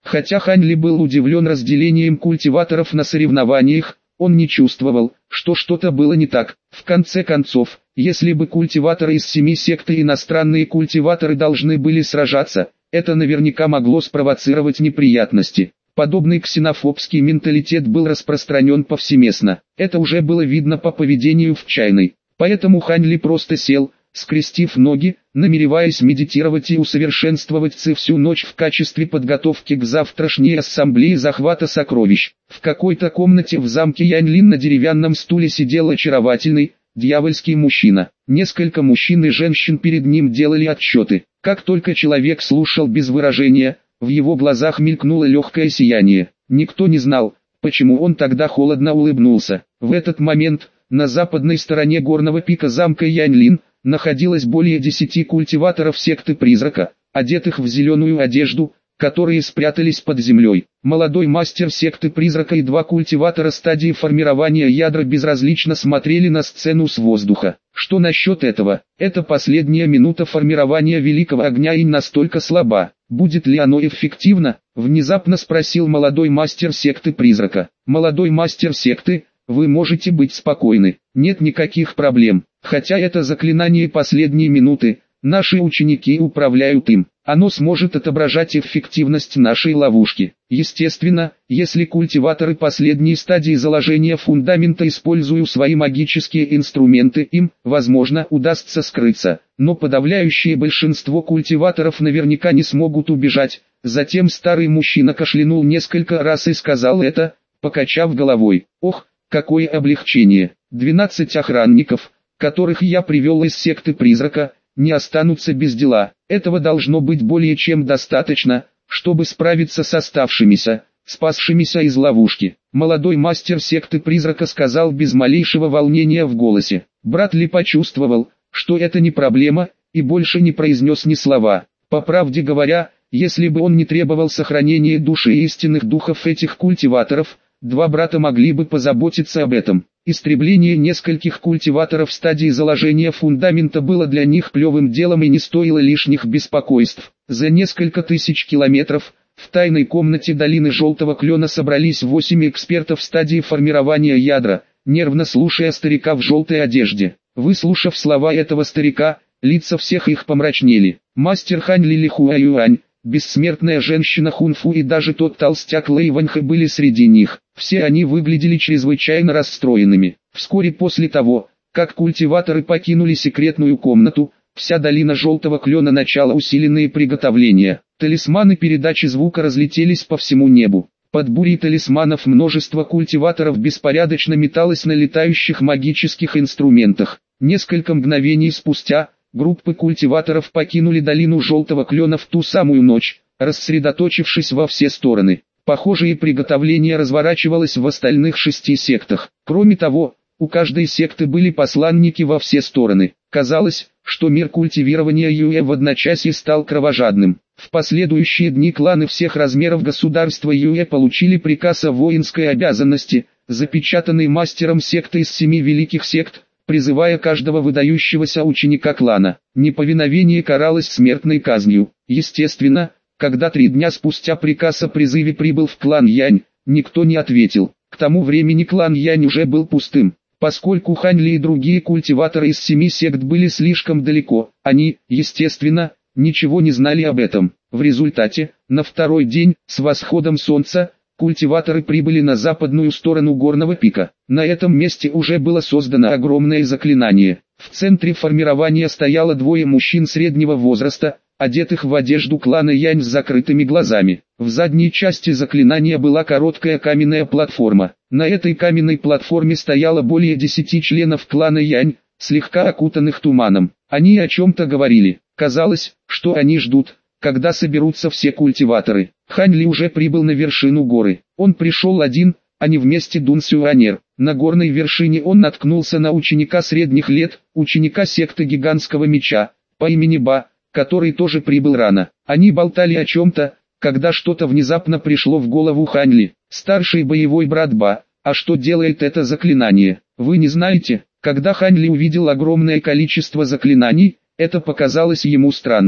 Хотя Хань Ли был удивлен разделением культиваторов на соревнованиях, он не чувствовал, что что-то было не так. В конце концов, если бы культиваторы из 7 сект и иностранные культиваторы должны были сражаться, это наверняка могло спровоцировать неприятности. Подобный ксенофобский менталитет был распространен повсеместно. Это уже было видно по поведению в чайной. Поэтому Хань Ли просто сел, скрестив ноги, намереваясь медитировать и усовершенствовать ци всю ночь в качестве подготовки к завтрашней ассамблее захвата сокровищ. В какой-то комнате в замке Яньлин на деревянном стуле сидел очаровательный, дьявольский мужчина. Несколько мужчин и женщин перед ним делали отчеты. Как только человек слушал без выражения, в его глазах мелькнуло легкое сияние. Никто не знал, почему он тогда холодно улыбнулся. В этот момент, на западной стороне горного пика замка Яньлин, находилось более 10 культиваторов секты Призрака, одетых в зеленую одежду, которые спрятались под землей. Молодой мастер секты Призрака и 2 культиватора стадии формирования ядра безразлично смотрели на сцену с воздуха. Что насчет этого? Это последняя минута формирования Великого Огня и настолько слаба. Будет ли оно эффективно? Внезапно спросил молодой мастер секты Призрака. Молодой мастер секты, вы можете быть спокойны. Нет никаких проблем. Хотя это заклинание последней минуты, наши ученики управляют им. Оно сможет отображать эффективность нашей ловушки. Естественно, если культиваторы последней стадии заложения фундамента используют свои магические инструменты, им, возможно, удастся скрыться. Но подавляющее большинство культиваторов наверняка не смогут убежать. Затем старый мужчина кашлянул несколько раз и сказал это, покачав головой. Ох, какое облегчение! 12 охранников, которых я привел из секты Призрака, не останутся без дела. Этого должно быть более чем достаточно, чтобы справиться с оставшимися, спасшимися из ловушки. Молодой мастер секты Призрака сказал без малейшего волнения в голосе. Брат Ли почувствовал, что это не проблема, и больше не произнес ни слова. По правде говоря, если бы он не требовал сохранения души истинных духов этих культиваторов, 2 брата могли бы позаботиться об этом. Истребление нескольких культиваторов в стадии заложения фундамента было для них плевым делом и не стоило лишних беспокойств. За несколько тысяч километров, в тайной комнате долины Желтого Клена собрались 8 экспертов в стадии формирования ядра, нервно слушая старика в желтой одежде. Выслушав слова этого старика, лица всех их помрачнели. Мастер Хань Ли Ли Хуа Юань, бессмертная женщина Хунфу и даже тот толстяк Лэй Ваньхэ были среди них. Все они выглядели чрезвычайно расстроенными. Вскоре после того, как культиваторы покинули секретную комнату, вся долина Желтого Клена начала усиленные приготовления. Талисманы передачи звука разлетелись по всему небу. Под бурей талисманов множество культиваторов беспорядочно металось на летающих магических инструментах. Несколько мгновений спустя, группы культиваторов покинули долину Желтого Клена в ту самую ночь, рассредоточившись во все стороны. Похожее приготовление разворачивалось в остальных 6 сектах. Кроме того, у каждой секты были посланники во все стороны. Казалось, что мир культивирования Юэ в одночасье стал кровожадным. В последующие дни кланы всех размеров государства Юэ получили приказ о воинской обязанности, запечатанный мастером секты из 7 великих сект, призывая каждого выдающегося ученика клана. Неповиновение каралось смертной казнью. Естественно, когда 3 дня спустя приказ о призыве прибыл в клан Янь, никто не ответил. К тому времени клан Янь уже был пустым. Поскольку Хань Ли и другие культиваторы из 7 сект были слишком далеко, они, естественно, ничего не знали об этом. В результате, на 2-й день, с восходом солнца, культиваторы прибыли на западную сторону горного пика. На этом месте уже было создано огромное заклинание. В центре формирования стояло 2 мужчин среднего возраста, одетых в одежду клана Янь с закрытыми глазами. В задней части заклинания была короткая каменная платформа. На этой каменной платформе стояло более 10 членов клана Янь, слегка окутанных туманом. Они о чем-то говорили. Казалось, что они ждут, когда соберутся все культиваторы. Хань Ли уже прибыл на вершину горы. Он пришел один, а не вместе Дун Сюанер. На горной вершине он наткнулся на ученика средних лет, ученика секты гигантского меча, по имени Ба, который тоже прибыл рано. Они болтали о чем-то, когда что-то внезапно пришло в голову Хань Ли. Старший боевой брат Ба, а что делает это заклинание? Вы не знаете? Когда Хань Ли увидел огромное количество заклинаний, это показалось ему странным.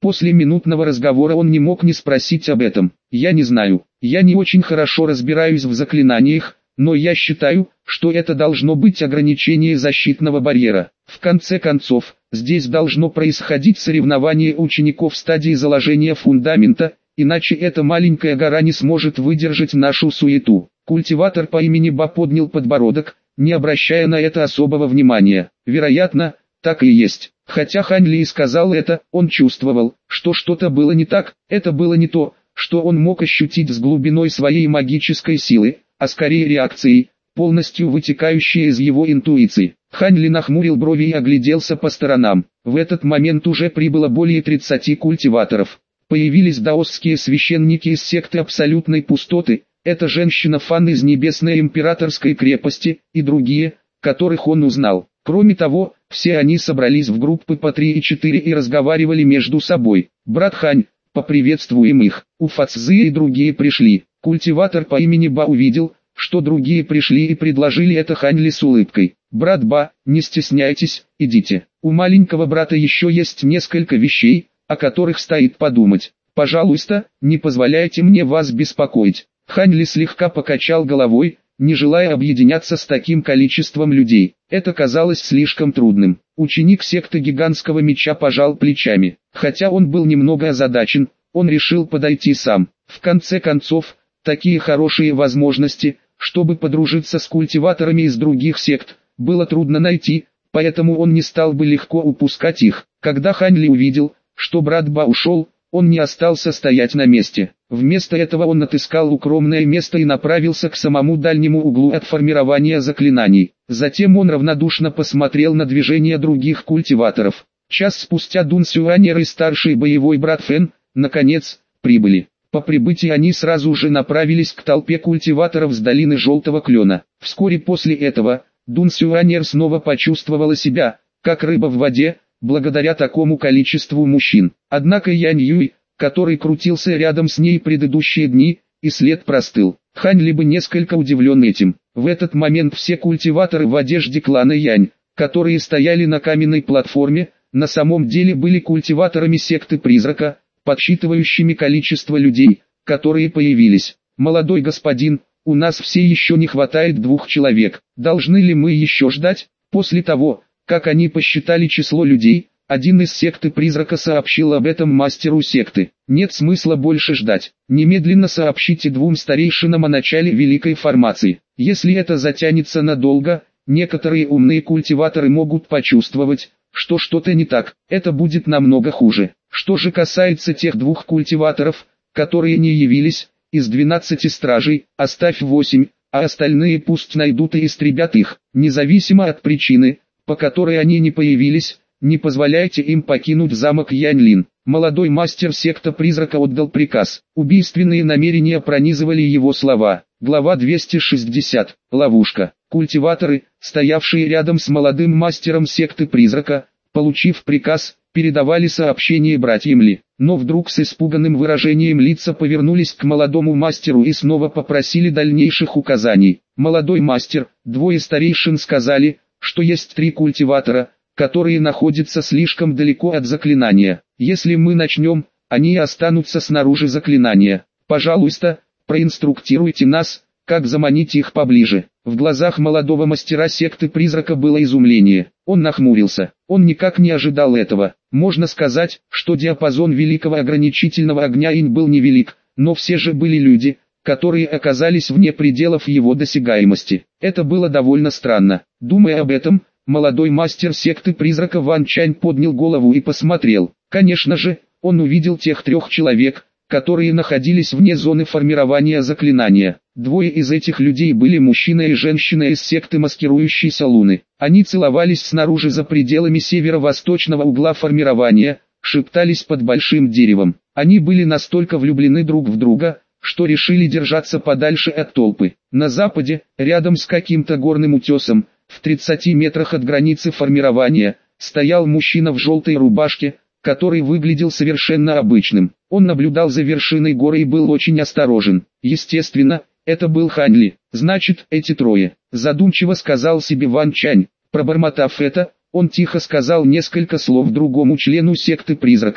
После минутного разговора он не мог не спросить об этом. «Я не знаю, я не очень хорошо разбираюсь в заклинаниях, но я считаю, что это должно быть ограничение защитного барьера. В конце концов, здесь должно происходить соревнование учеников в стадии заложения фундамента, иначе эта маленькая гора не сможет выдержать нашу суету». Культиватор по имени Ба поднял подбородок, не обращая на это особого внимания. Вероятно, так и есть. Хотя Хань Ли и сказал это, он чувствовал, что что-то было не так. Это было не то, что он мог ощутить с глубиной своей магической силы, а скорее реакцией, полностью вытекающей из его интуиции. Хань Ли нахмурил брови и огляделся по сторонам. В этот момент уже прибыло более 30 культиваторов. Появились даосские священники из секты Абсолютной Пустоты, это женщина Фан из Небесной Императорской крепости, и другие, которых он узнал. Кроме того, все они собрались в группы по 3 и 4 и разговаривали между собой. «Брат Хань, поприветствуем их». Уфа Цзы и другие пришли. Культиватор по имени Ба увидел, что другие пришли и предложили это Хань Ли с улыбкой. «Брат Ба, не стесняйтесь, идите. У маленького брата еще есть несколько вещей, о которых стоит подумать. Пожалуйста, не позволяйте мне вас беспокоить». Хань Ли слегка покачал головой, не желая объединяться с таким количеством людей. Это казалось слишком трудным. Ученик секты Гигантского Меча пожал плечами. Хотя он был немного озадачен, он решил подойти сам. В конце концов, такие хорошие возможности, чтобы подружиться с культиваторами из других сект, было трудно найти, поэтому он не стал бы легко упускать их. Когда Хань Ли увидел, что брат Ба ушел, он не остался стоять на месте. Вместо этого он отыскал укромное место и направился к самому дальнему углу от формирования заклинаний. Затем он равнодушно посмотрел на движение других культиваторов. Час спустя Дун Сюанер и старший боевой брат Фэн, наконец, прибыли. По прибытии они сразу же направились к толпе культиваторов с долины Желтого Клена. Вскоре после этого, Дун Сюанер снова почувствовала себя, как рыба в воде, благодаря такому количеству мужчин. Однако Янь Юй, который крутился рядом с ней предыдущие дни, и след простыл. Хань Ли бы несколько удивлен этим. В этот момент все культиваторы в одежде клана Янь, которые стояли на каменной платформе, на самом деле были культиваторами секты Призрака, подсчитывающими количество людей, которые появились. «Молодой господин, у нас все еще не хватает 2 человек. Должны ли мы еще ждать?» После того, как они посчитали число людей, один из секты Призрака сообщил об этом мастеру секты. «Нет смысла больше ждать. Немедленно сообщите 2 старейшинам о начале великой формации. Если это затянется надолго, некоторые умные культиваторы могут почувствовать, что что-то не так. Это будет намного хуже. Что же касается тех 2 культиваторов, которые не явились, из 12 стражей, оставь 8, а остальные пусть найдут и истребят их, независимо от причины, по которой они не появились. Не позволяйте им покинуть замок Яньлин». Молодой мастер секты Призрака отдал приказ. Убийственные намерения пронизывали его слова. Глава 260. Ловушка. Культиваторы, стоявшие рядом с молодым мастером секты Призрака, получив приказ, передавали сообщение братьям Ли. Но вдруг с испуганным выражением лица повернулись к молодому мастеру и снова попросили дальнейших указаний. «Молодой мастер», 2 старейшин сказали, что есть 3 культиватора, которые находятся слишком далеко от заклинания. Если мы начнем, они останутся снаружи заклинания. Пожалуйста, проинструктируйте нас, как заманить их поближе. В глазах молодого мастера секты Призрака было изумление. Он нахмурился. Он никак не ожидал этого. Можно сказать, что диапазон великого ограничительного огня Инь был невелик, но все же были люди, которые оказались вне пределов его досягаемости. Это было довольно странно. Думая об этом, молодой мастер секты Призрака Ван Чань поднял голову и посмотрел. Конечно же, он увидел тех 3 человек, которые находились вне зоны формирования заклинания. 2 из этих людей были мужчина и женщина из секты Маскирующейся Луны. Они целовались снаружи за пределами северо-восточного угла формирования, шептались под большим деревом. Они были настолько влюблены друг в друга, что решили держаться подальше от толпы. На западе, рядом с каким-то горным утесом, в 30 метрах от границы формирования, стоял мужчина в желтой рубашке, который выглядел совершенно обычным. Он наблюдал за вершиной горы и был очень осторожен. Естественно, это был Хань Ли. «Значит, эти 3», задумчиво сказал себе Ван Чань. Пробормотав это, он тихо сказал несколько слов другому члену секты Призрака,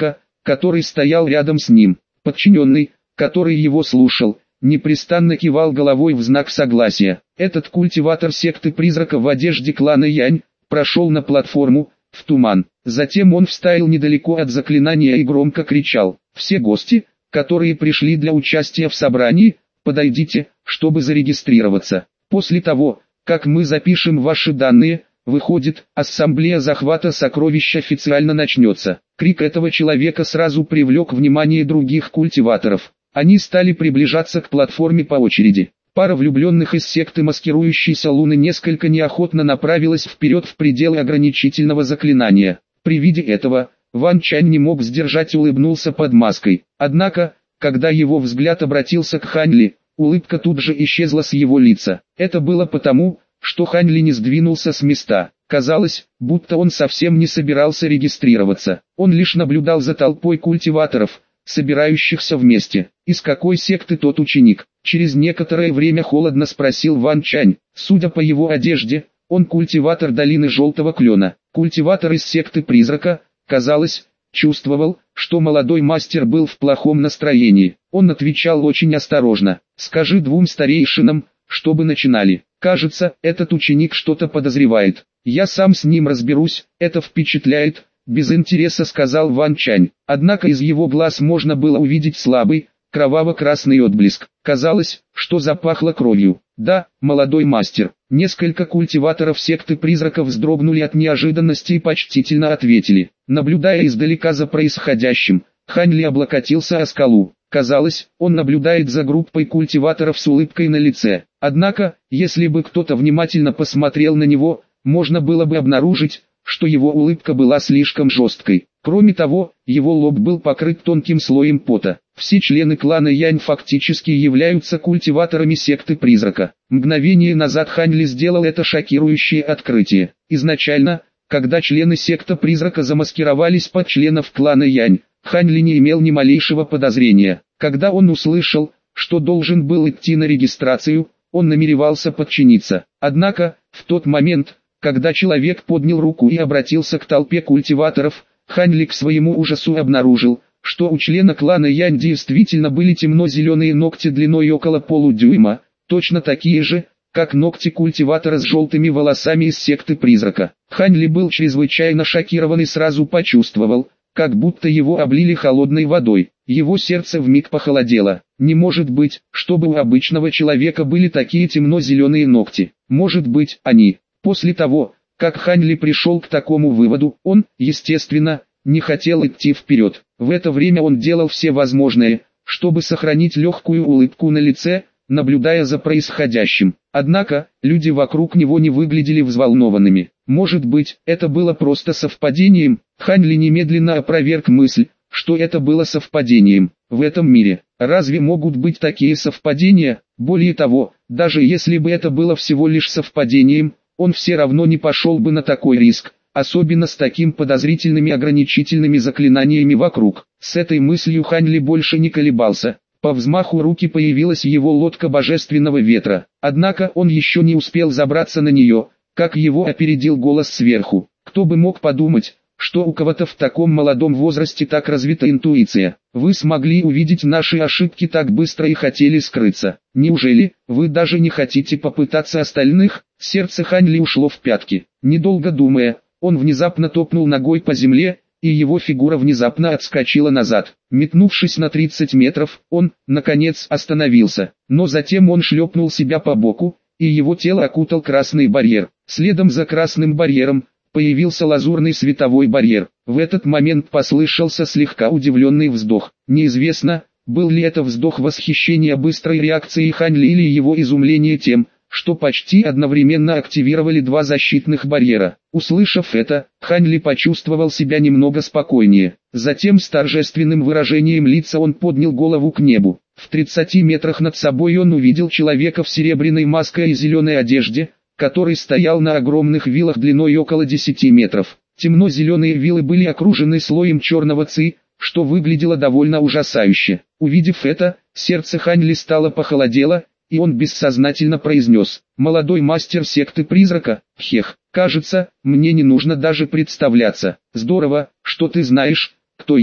который стоял рядом с ним. Подчиненный, который его слушал, непрестанно кивал головой в знак согласия. Этот культиватор секты призрака в одежде клана Янь прошел на платформу, в туман. Затем он встал недалеко от заклинания и громко кричал: «Все гости, которые пришли для участия в собрании, подойдите, чтобы зарегистрироваться. После того, как мы запишем ваши данные, выходит, ассамблея захвата сокровищ официально начнется». Крик этого человека сразу привлек внимание других культиваторов. Они стали приближаться к платформе по очереди. Пара влюбленных из секты маскирующейся Луны несколько неохотно направилась вперед в пределы ограничительного заклинания. При виде этого, Ван Чань не мог сдержать, улыбнулся под маской. Однако, когда его взгляд обратился к Хань Ли, улыбка тут же исчезла с его лица. Это было потому, что Хань Ли не сдвинулся с места. Казалось, будто он совсем не собирался регистрироваться. Он лишь наблюдал за толпой культиваторов, собирающихся вместе. «Из какой секты тот ученик?» Через некоторое время холодно спросил Ван Чань. Судя по его одежде, он культиватор долины Желтого Клена. Культиватор из секты призрака, казалось, чувствовал, что молодой мастер был в плохом настроении. Он отвечал очень осторожно: «Скажи двум старейшинам, чтобы начинали. Кажется, этот ученик что-то подозревает. Я сам с ним разберусь, это впечатляет», — без интереса сказал Ван Чань. Однако из его глаз можно было увидеть слабый, кроваво-красный отблеск. Казалось, что запахло кровью. «Да, молодой мастер». Несколько культиваторов секты призраков вздрогнули от неожиданности и почтительно ответили. Наблюдая издалека за происходящим, Хань Ли облокотился о скалу. Казалось, он наблюдает за группой культиваторов с улыбкой на лице. Однако, если бы кто-то внимательно посмотрел на него, можно было бы обнаружить, что его улыбка была слишком жесткой. Кроме того, его лоб был покрыт тонким слоем пота. Все члены клана Янь фактически являются культиваторами секты призрака. Мгновение назад Хань Ли сделал это шокирующее открытие. Изначально, когда члены секты призрака замаскировались под членов клана Янь, Хань Ли не имел ни малейшего подозрения. Когда он услышал, что должен был идти на регистрацию, он намеревался подчиниться. Однако, в тот момент, когда человек поднял руку и обратился к толпе культиваторов, Хань Ли к своему ужасу обнаружил, что у члена клана Янь действительно были темно-зеленые ногти длиной около полудюйма, точно такие же, как ногти культиватора с желтыми волосами из секты призрака. Хань Ли был чрезвычайно шокирован и сразу почувствовал, как будто его облили холодной водой. Его сердце вмиг похолодело. Не может быть, чтобы у обычного человека были такие темно-зеленые ногти. Может быть, они. После того, как Хань Ли пришел к такому выводу, он, естественно, не хотел идти вперед. В это время он делал все возможное, чтобы сохранить легкую улыбку на лице, наблюдая за происходящим. Однако, люди вокруг него не выглядели взволнованными. Может быть, это было просто совпадением? Хань Ли немедленно опроверг мысль, что это было совпадением. В этом мире, разве могут быть такие совпадения? Более того, даже если бы это было всего лишь совпадением, он все равно не пошел бы на такой риск, особенно с таким подозрительными ограничительными заклинаниями вокруг. С этой мыслью Хань Ли больше не колебался. По взмаху руки появилась его лодка божественного ветра. Однако он еще не успел забраться на нее, как его опередил голос сверху. Кто бы мог подумать, что у кого-то в таком молодом возрасте так развита интуиция. Вы смогли увидеть наши ошибки так быстро и хотели скрыться. Неужели вы даже не хотите попытаться остальных? Сердце Хань Ли ушло в пятки. Недолго думая, он внезапно топнул ногой по земле, и его фигура внезапно отскочила назад. Метнувшись на 30 метров, он, наконец, остановился. Но затем он шлепнул себя по боку, и его тело окутал красный барьер. Следом за красным барьером появился лазурный световой барьер. В этот момент послышался слегка удивленный вздох. Неизвестно, был ли это вздох восхищения быстрой реакцией Хань Ли или его изумление тем, что почти одновременно активировали два защитных барьера. Услышав это, Хань Ли почувствовал себя немного спокойнее. Затем с торжественным выражением лица он поднял голову к небу. В 30 метрах над собой он увидел человека в серебряной маске и зеленой одежде, который стоял на огромных вилах длиной около 10 метров. Темно-зеленые вилы были окружены слоем черного ци, что выглядело довольно ужасающе. Увидев это, сердце Хань Ли стало похолодело, и он бессознательно произнес: «Молодой мастер секты призрака, хех, кажется, мне не нужно даже представляться. Здорово, что ты знаешь, кто я».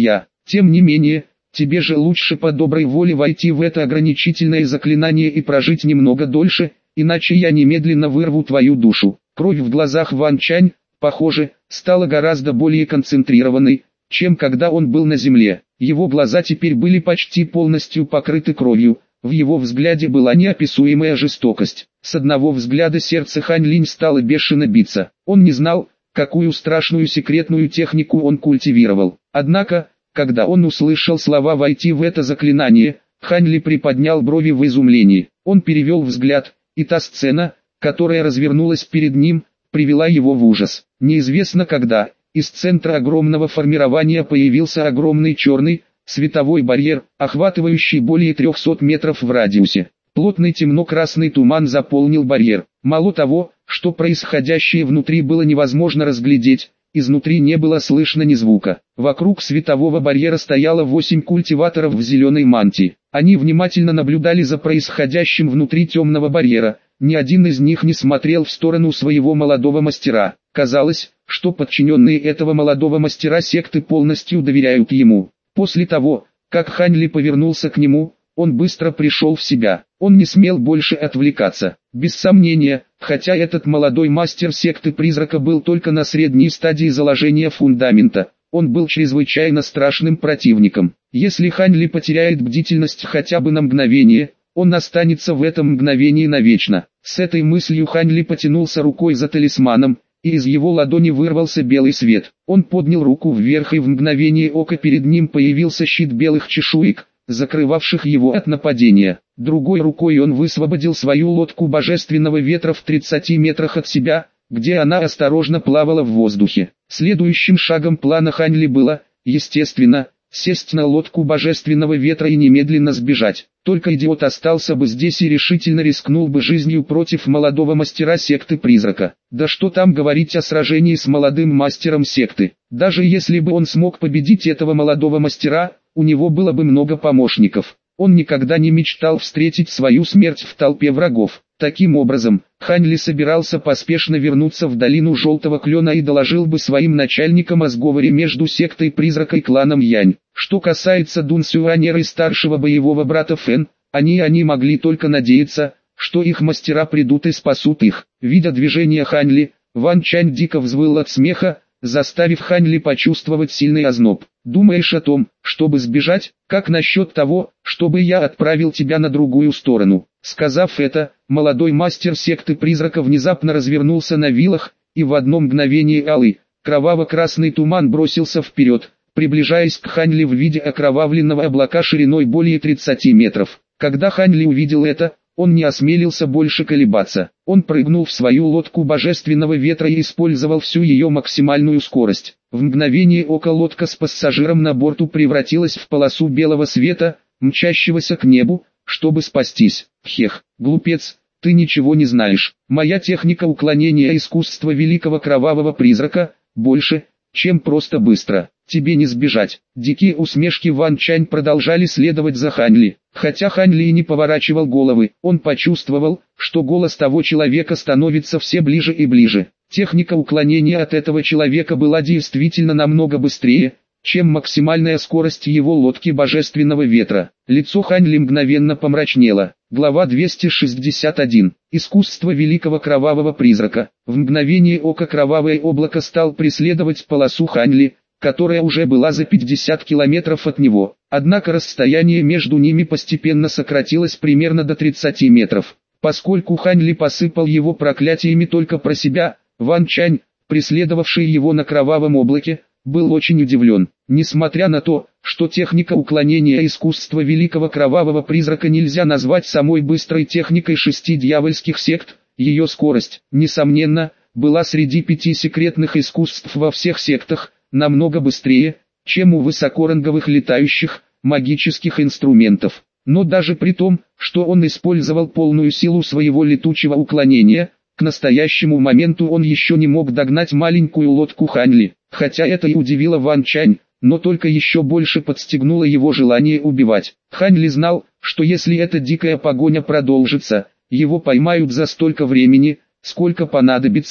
Тем не менее, тебе же лучше по доброй воле войти в это ограничительное заклинание и прожить немного дольше, иначе я немедленно вырву твою душу. Кровь в глазах Ван Чань, похоже, стала гораздо более концентрированной, чем когда он был на земле. Его глаза теперь были почти полностью покрыты кровью, в его взгляде была неописуемая жестокость. С одного взгляда сердце Хань Линь стало бешено биться. Он не знал, какую страшную секретную технику он культивировал. Однако, когда он услышал слова «войти в это заклинание», Хань Ли приподнял брови в изумлении. Он перевел взгляд, и та сцена, которая развернулась перед ним, привела его в ужас. Неизвестно когда, из центра огромного формирования появился огромный черный, световой барьер, охватывающий более 300 метров в радиусе. Плотный темно-красный туман заполнил барьер. Мало того, что происходящее внутри было невозможно разглядеть, изнутри не было слышно ни звука. Вокруг светового барьера стояло 8 культиваторов в зеленой мантии. Они внимательно наблюдали за происходящим внутри темного барьера. Ни один из них не смотрел в сторону своего молодого мастера. Казалось, что подчиненные этого молодого мастера секты полностью доверяют ему. После того, как Хань Ли повернулся к нему, он быстро пришел в себя. Он не смел больше отвлекаться. Без сомнения, хотя этот молодой мастер секты призрака был только на средней стадии заложения фундамента, он был чрезвычайно страшным противником. Если Хань Ли потеряет бдительность хотя бы на мгновение, он останется в этом мгновении навечно. С этой мыслью Хань Ли потянулся рукой за талисманом, и из его ладони вырвался белый свет. Он поднял руку вверх, и в мгновение ока перед ним появился щит белых чешуек, закрывавших его от нападения. Другой рукой он высвободил свою лодку божественного ветра в 30 метрах от себя, где она осторожно плавала в воздухе. Следующим шагом плана Хань Ли было, естественно, сесть на лодку божественного ветра и немедленно сбежать. Только идиот остался бы здесь и решительно рискнул бы жизнью против молодого мастера секты призрака. Да что там говорить о сражении с молодым мастером секты. Даже если бы он смог победить этого молодого мастера, у него было бы много помощников. Он никогда не мечтал встретить свою смерть в толпе врагов. Таким образом, Хань Ли собирался поспешно вернуться в долину Желтого Клена и доложил бы своим начальникам о сговоре между сектой призрака и кланом Янь. Что касается Дун Сюанера и старшего боевого брата Фэн, они могли только надеяться, что их мастера придут и спасут их. Видя движение Хань Ли, Ван Чань дико взвыл от смеха, заставив Хань Ли почувствовать сильный озноб. «Думаешь о том, чтобы сбежать? Как насчет того, чтобы я отправил тебя на другую сторону?» Сказав это, молодой мастер секты призрака внезапно развернулся на вилах, и в одно мгновение алый, кроваво-красный туман бросился вперед, приближаясь к Хань Ли в виде окровавленного облака шириной более 30 метров. Когда Хань Ли увидел это, он не осмелился больше колебаться. Он прыгнул в свою лодку божественного ветра и использовал всю ее максимальную скорость. В мгновение ока лодка с пассажиром на борту превратилась в полосу белого света, мчащегося к небу, чтобы спастись. Хех, глупец, ты ничего не знаешь. Моя техника уклонения искусства великого кровавого призрака, больше, чем просто быстро. Тебе не сбежать. Дикие усмешки Ван Чань продолжали следовать за Хань Ли. Хотя Хань Ли не поворачивал головы, он почувствовал, что голос того человека становится все ближе и ближе. Техника уклонения от этого человека была действительно намного быстрее, чем максимальная скорость его лодки божественного ветра. Лицо Хань Ли мгновенно помрачнело. Глава 261. Искусство великого кровавого призрака. В мгновение ока кровавое облако стал преследовать полосу Хань Ли, которая уже была за 50 километров от него. Однако расстояние между ними постепенно сократилось примерно до 30 метров. Поскольку Хань Ли посыпал его проклятиями только про себя, Ван Чань, преследовавший его на кровавом облаке, был очень удивлен. Несмотря на то, что техника уклонения искусства великого кровавого призрака нельзя назвать самой быстрой техникой 6 дьявольских сект, ее скорость, несомненно, была среди 5 секретных искусств во всех сектах, намного быстрее, чем у высокоранговых летающих, магических инструментов. Но даже при том, что он использовал полную силу своего летучего уклонения, к настоящему моменту он еще не мог догнать маленькую лодку Хань Ли. Хотя это и удивило Ван Чань, но только еще больше подстегнуло его желание убивать. Хань Ли знал, что если эта дикая погоня продолжится, его поймают за столько времени, сколько понадобится,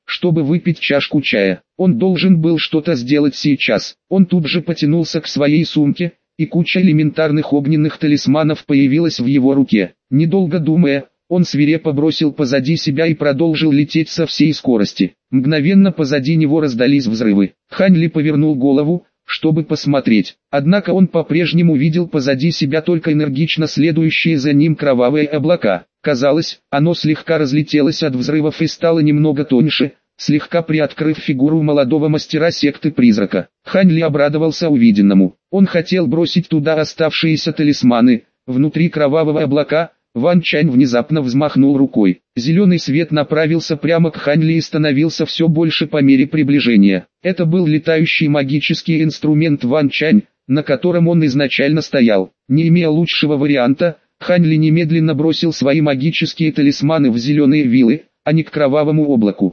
чтобы выпить чашку чая. Он должен был что-то сделать сейчас. Он тут же потянулся к своей сумке, и куча элементарных огненных талисманов появилась в его руке. Недолго думая, он свирепо бросил позади себя и продолжил лететь со всей скорости. Мгновенно позади него раздались взрывы. Хань Ли повернул голову, чтобы посмотреть. Однако он по-прежнему видел позади себя только энергично следующие за ним кровавые облака. Казалось, оно слегка разлетелось от взрывов и стало немного тоньше, слегка приоткрыв фигуру молодого мастера секты призрака. Хань Ли обрадовался увиденному. Он хотел бросить туда оставшиеся талисманы. Внутри кровавого облака Ван Чань внезапно взмахнул рукой. Зеленый свет направился прямо к Хань Ли и становился все больше по мере приближения. Это был летающий магический инструмент Ван Чань, на котором он изначально стоял. Не имея лучшего варианта, Хань Ли немедленно бросил свои магические талисманы в зеленые вилы, а не к кровавому облаку.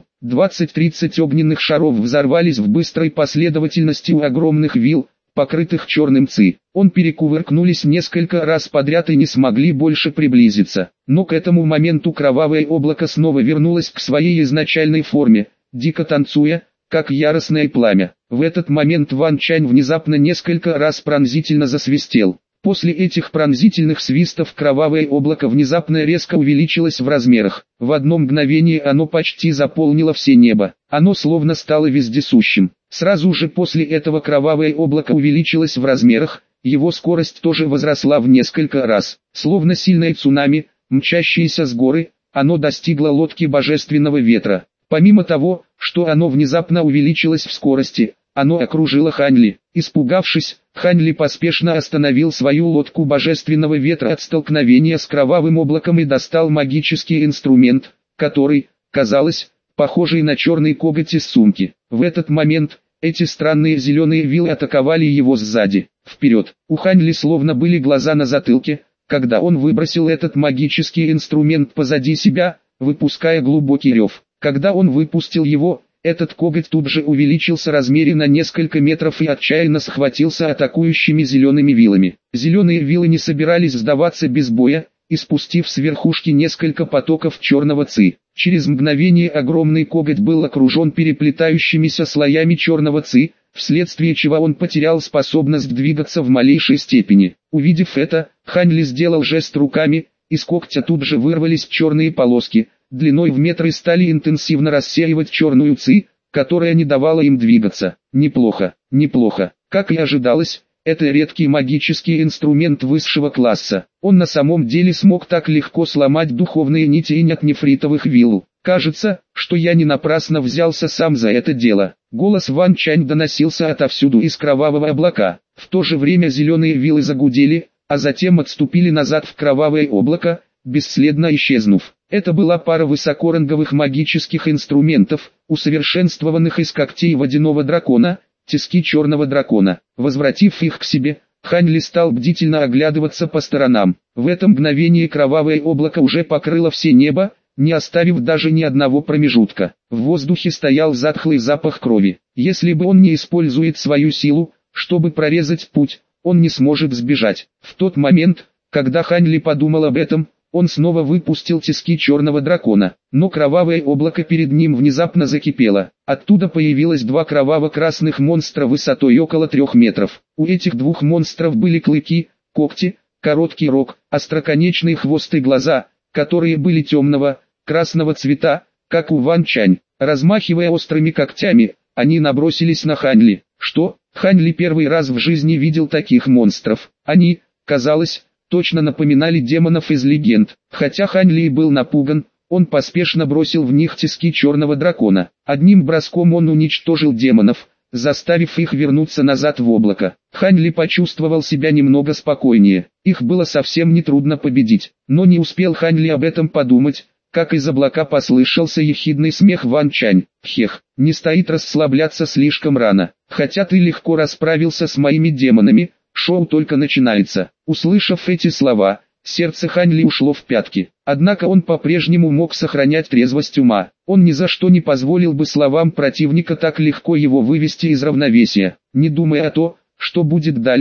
20-30 огненных шаров взорвались в быстрой последовательности у огромных вил, покрытых черным ци. Он перекувыркнулись несколько раз подряд и не смогли больше приблизиться. Но к этому моменту кровавое облако снова вернулось к своей изначальной форме, дико танцуя, как яростное пламя. В этот момент Ван Чань внезапно несколько раз пронзительно засвистел. После этих пронзительных свистов кровавое облако внезапно резко увеличилось в размерах. В одно мгновение оно почти заполнило все небо. Оно словно стало вездесущим. Сразу же после этого кровавое облако увеличилось в размерах, его скорость тоже возросла в несколько раз. Словно сильное цунами, мчащееся с горы, оно достигло лодки божественного ветра. Помимо того, что оно внезапно увеличилось в скорости, оно окружило Хань Ли. Испугавшись, Хань Ли поспешно остановил свою лодку божественного ветра от столкновения с кровавым облаком и достал магический инструмент, который, казалось, похожий на черный коготь из сумки. В этот момент, эти странные зеленые вилы атаковали его сзади. Вперед! У Хань Ли словно были глаза на затылке, когда он выбросил этот магический инструмент позади себя, выпуская глубокий рев. Когда он выпустил его, этот коготь тут же увеличился в размере на несколько метров и отчаянно схватился атакующими зелеными вилами. Зеленые вилы не собирались сдаваться без боя, испустив с верхушки несколько потоков черного ци. Через мгновение огромный коготь был окружен переплетающимися слоями черного ци, вследствие чего он потерял способность двигаться в малейшей степени. Увидев это, Хань Ли сделал жест руками, из когтя тут же вырвались черные полоски, длиной в метр и стали интенсивно рассеивать черную ци, которая не давала им двигаться. Неплохо, неплохо. Как и ожидалось, это редкий магический инструмент высшего класса. Он на самом деле смог так легко сломать духовные нити инь от нефритовых вилл. Кажется, что я не напрасно взялся сам за это дело. Голос Ван Чань доносился отовсюду из кровавого облака. В то же время зеленые вилы загудели, а затем отступили назад в кровавое облако, бесследно исчезнув. Это была пара высокоранговых магических инструментов, усовершенствованных из когтей водяного дракона, тиски черного дракона. Возвратив их к себе, Хань Ли стал бдительно оглядываться по сторонам. В это мгновение кровавое облако уже покрыло все небо, не оставив даже ни одного промежутка. В воздухе стоял затхлый запах крови. Если бы он не использует свою силу, чтобы прорезать путь, он не сможет сбежать. В тот момент, когда Хань Ли подумал об этом, он снова выпустил тиски черного дракона, но кровавое облако перед ним внезапно закипело. Оттуда появилось два кроваво-красных монстра высотой около 3 метров. У этих двух монстров были клыки, когти, короткий рог, остроконечные хвост и глаза, которые были темного, красного цвета, как у Ван Чань. Размахивая острыми когтями, они набросились на Хань Ли. Что? Хань Ли первый раз в жизни видел таких монстров. Они, казалось, точно напоминали демонов из легенд. Хотя Хань Ли был напуган, он поспешно бросил в них тиски черного дракона. Одним броском он уничтожил демонов, заставив их вернуться назад в облако. Хань Ли почувствовал себя немного спокойнее. Их было совсем нетрудно победить. Но не успел Хань Ли об этом подумать, как из облака послышался ехидный смех Ван Чань. «Хех, не стоит расслабляться слишком рано. Хотя ты легко расправился с моими демонами, шоу только начинается». Услышав эти слова, сердце Хань Ли ушло в пятки. Однако он по-прежнему мог сохранять трезвость ума. Он ни за что не позволил бы словам противника так легко его вывести из равновесия. Не думая о том, что будет дальше,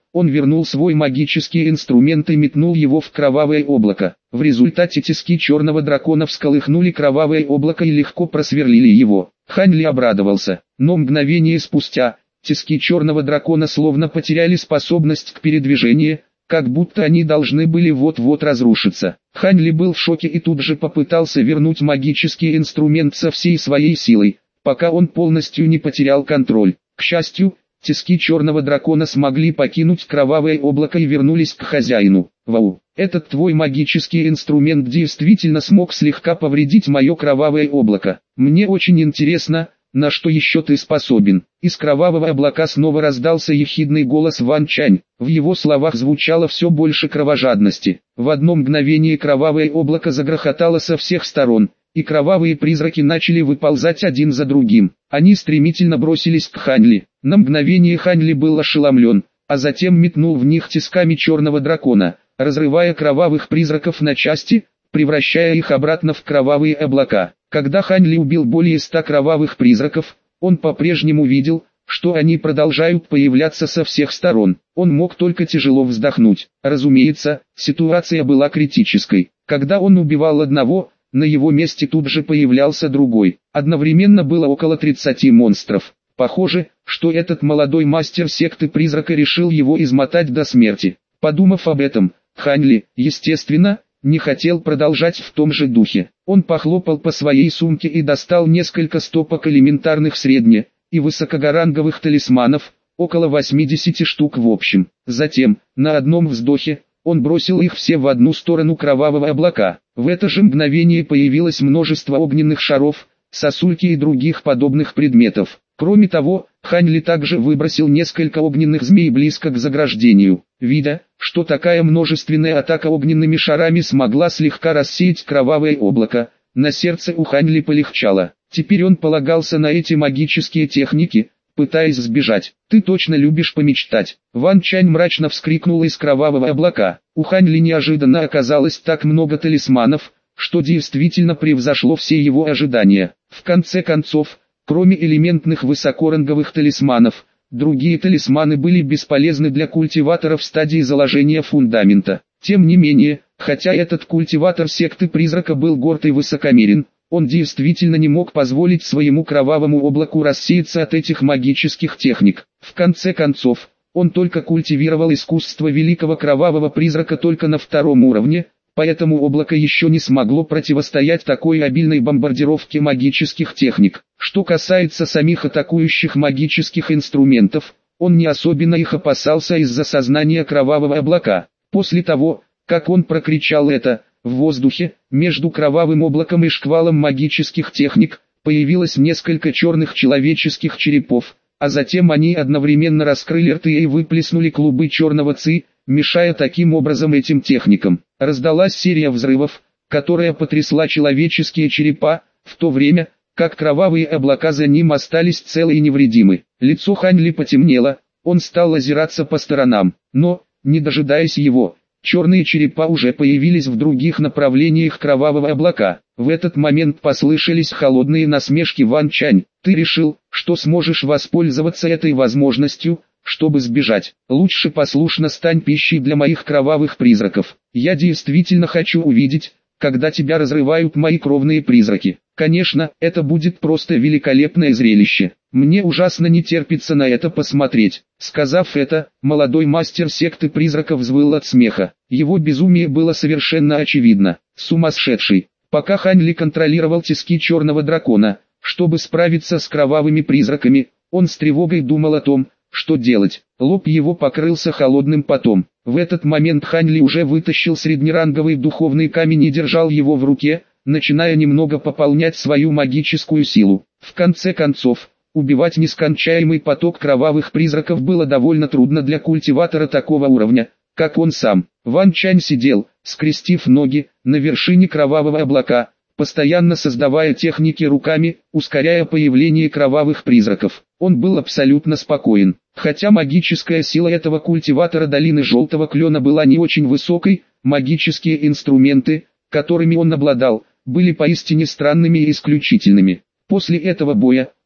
он вернул свой магический инструмент и метнул его в кровавое облако. В результате тиски черного дракона всколыхнули кровавое облако и легко просверлили его. Хань Ли обрадовался, но мгновение спустя, тиски черного дракона словно потеряли способность к передвижению, как будто они должны были вот-вот разрушиться. Хань Ли был в шоке и тут же попытался вернуть магический инструмент со всей своей силой, пока он полностью не потерял контроль. К счастью, тиски черного дракона смогли покинуть кровавое облако и вернулись к хозяину. Вау, этот твой магический инструмент действительно смог слегка повредить мое кровавое облако. Мне очень интересно, на что еще ты способен? Из кровавого облака снова раздался ехидный голос Ван Чань. В его словах звучало все больше кровожадности. В одно мгновение кровавое облако загрохотало со всех сторон, и кровавые призраки начали выползать один за другим. Они стремительно бросились к Хань Ли. На мгновение Хань Ли был ошеломлен, а затем метнул в них тисками черного дракона, разрывая кровавых призраков на части, превращая их обратно в кровавые облака. Когда Хань Ли убил более 100 кровавых призраков, он по-прежнему видел, что они продолжают появляться со всех сторон. Он мог только тяжело вздохнуть. Разумеется, ситуация была критической. Когда он убивал одного, на его месте тут же появлялся другой. Одновременно было около 30 монстров. Похоже, что этот молодой мастер секты призрака решил его измотать до смерти. Подумав об этом, Хань Ли, естественно, не хотел продолжать в том же духе. Он похлопал по своей сумке и достал несколько стопок элементарных средне- и высокоранговых талисманов, около 80 штук в общем. Затем, на одном вздохе, он бросил их все в одну сторону кровавого облака. В это же мгновение появилось множество огненных шаров, сосульки и других подобных предметов. Кроме того, Хань Ли также выбросил несколько огненных змей близко к заграждению. Видя, что такая множественная атака огненными шарами смогла слегка рассеять кровавое облако, на сердце у Хань Ли полегчало. Теперь он полагался на эти магические техники, пытаясь сбежать. «Ты точно любишь помечтать!» Ван Чань мрачно вскрикнул из кровавого облака. У Хань Ли неожиданно оказалось так много талисманов, что действительно превзошло все его ожидания. В конце концов, кроме элементных высокоранговых талисманов, другие талисманы были бесполезны для культиваторов в стадии заложения фундамента. Тем не менее, хотя этот культиватор секты призрака был горд и высокомерен, он действительно не мог позволить своему кровавому облаку рассеяться от этих магических техник. В конце концов, он только культивировал искусство великого кровавого призрака только на 2-м уровне, поэтому облако еще не смогло противостоять такой обильной бомбардировке магических техник. Что касается самих атакующих магических инструментов, он не особенно их опасался из-за сознания кровавого облака. После того, как он прокричал это, в воздухе, между кровавым облаком и шквалом магических техник, появилось несколько черных человеческих черепов, а затем они одновременно раскрыли рты и выплеснули клубы черного ци, мешая таким образом этим техникам. Раздалась серия взрывов, которая потрясла человеческие черепа, в то время, как кровавые облака за ним остались целы и невредимы. Лицо Хань Ли потемнело, он стал озираться по сторонам, но, не дожидаясь его, черные черепа уже появились в других направлениях кровавого облака. В этот момент послышались холодные насмешки Ван Чань. «Ты решил, что сможешь воспользоваться этой возможностью, чтобы сбежать? Лучше послушно стань пищей для моих кровавых призраков. Я действительно хочу увидеть, когда тебя разрывают мои кровные призраки. Конечно, это будет просто великолепное зрелище. Мне ужасно не терпится на это посмотреть». Сказав это, молодой мастер секты призраков взвыл от смеха. Его безумие было совершенно очевидно. Сумасшедший. Пока Хань Ли контролировал тиски черного дракона, чтобы справиться с кровавыми призраками, он с тревогой думал о том, что делать. Лоб его покрылся холодным потом. В этот момент Хань Ли уже вытащил среднеранговый духовный камень и держал его в руке, начиная немного пополнять свою магическую силу. В конце концов, убивать нескончаемый поток кровавых призраков было довольно трудно для культиватора такого уровня, как он сам. Ван Чань сидел, скрестив ноги, на вершине кровавого облака, постоянно создавая техники руками, ускоряя появление кровавых призраков. Он был абсолютно спокоен. Хотя магическая сила этого культиватора долины Желтого Клена была не очень высокой, магические инструменты, которыми он обладал, были поистине странными и исключительными. После этого боя,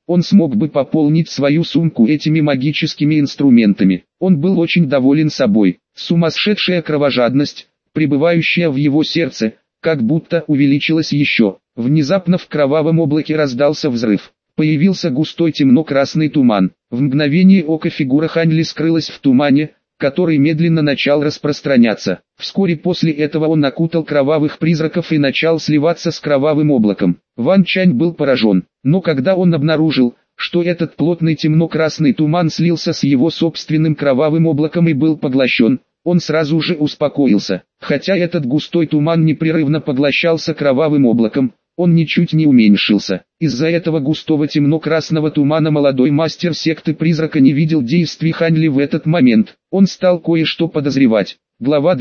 он смог бы пополнить свою сумку этими магическими инструментами. Он был очень доволен собой. Сумасшедшая кровожадность, пребывающая в его сердце, как будто увеличилась еще. Внезапно в кровавом облаке раздался взрыв. Появился густой темно-красный туман. В мгновение ока фигура Хань Ли скрылась в тумане, который медленно начал распространяться. Вскоре после этого он окутал кровавых призраков и начал сливаться с кровавым облаком. Ван Чань был поражен, но когда он обнаружил, что этот плотный темно-красный туман слился с его собственным кровавым облаком и был поглощен, он сразу же успокоился. Хотя этот густой туман непрерывно поглощался кровавым облаком, он ничуть не уменьшился. Из-за этого густого темно-красного тумана молодой мастер секты призрака не видел действий Хань Ли в этот момент. Он стал кое-что подозревать. Глава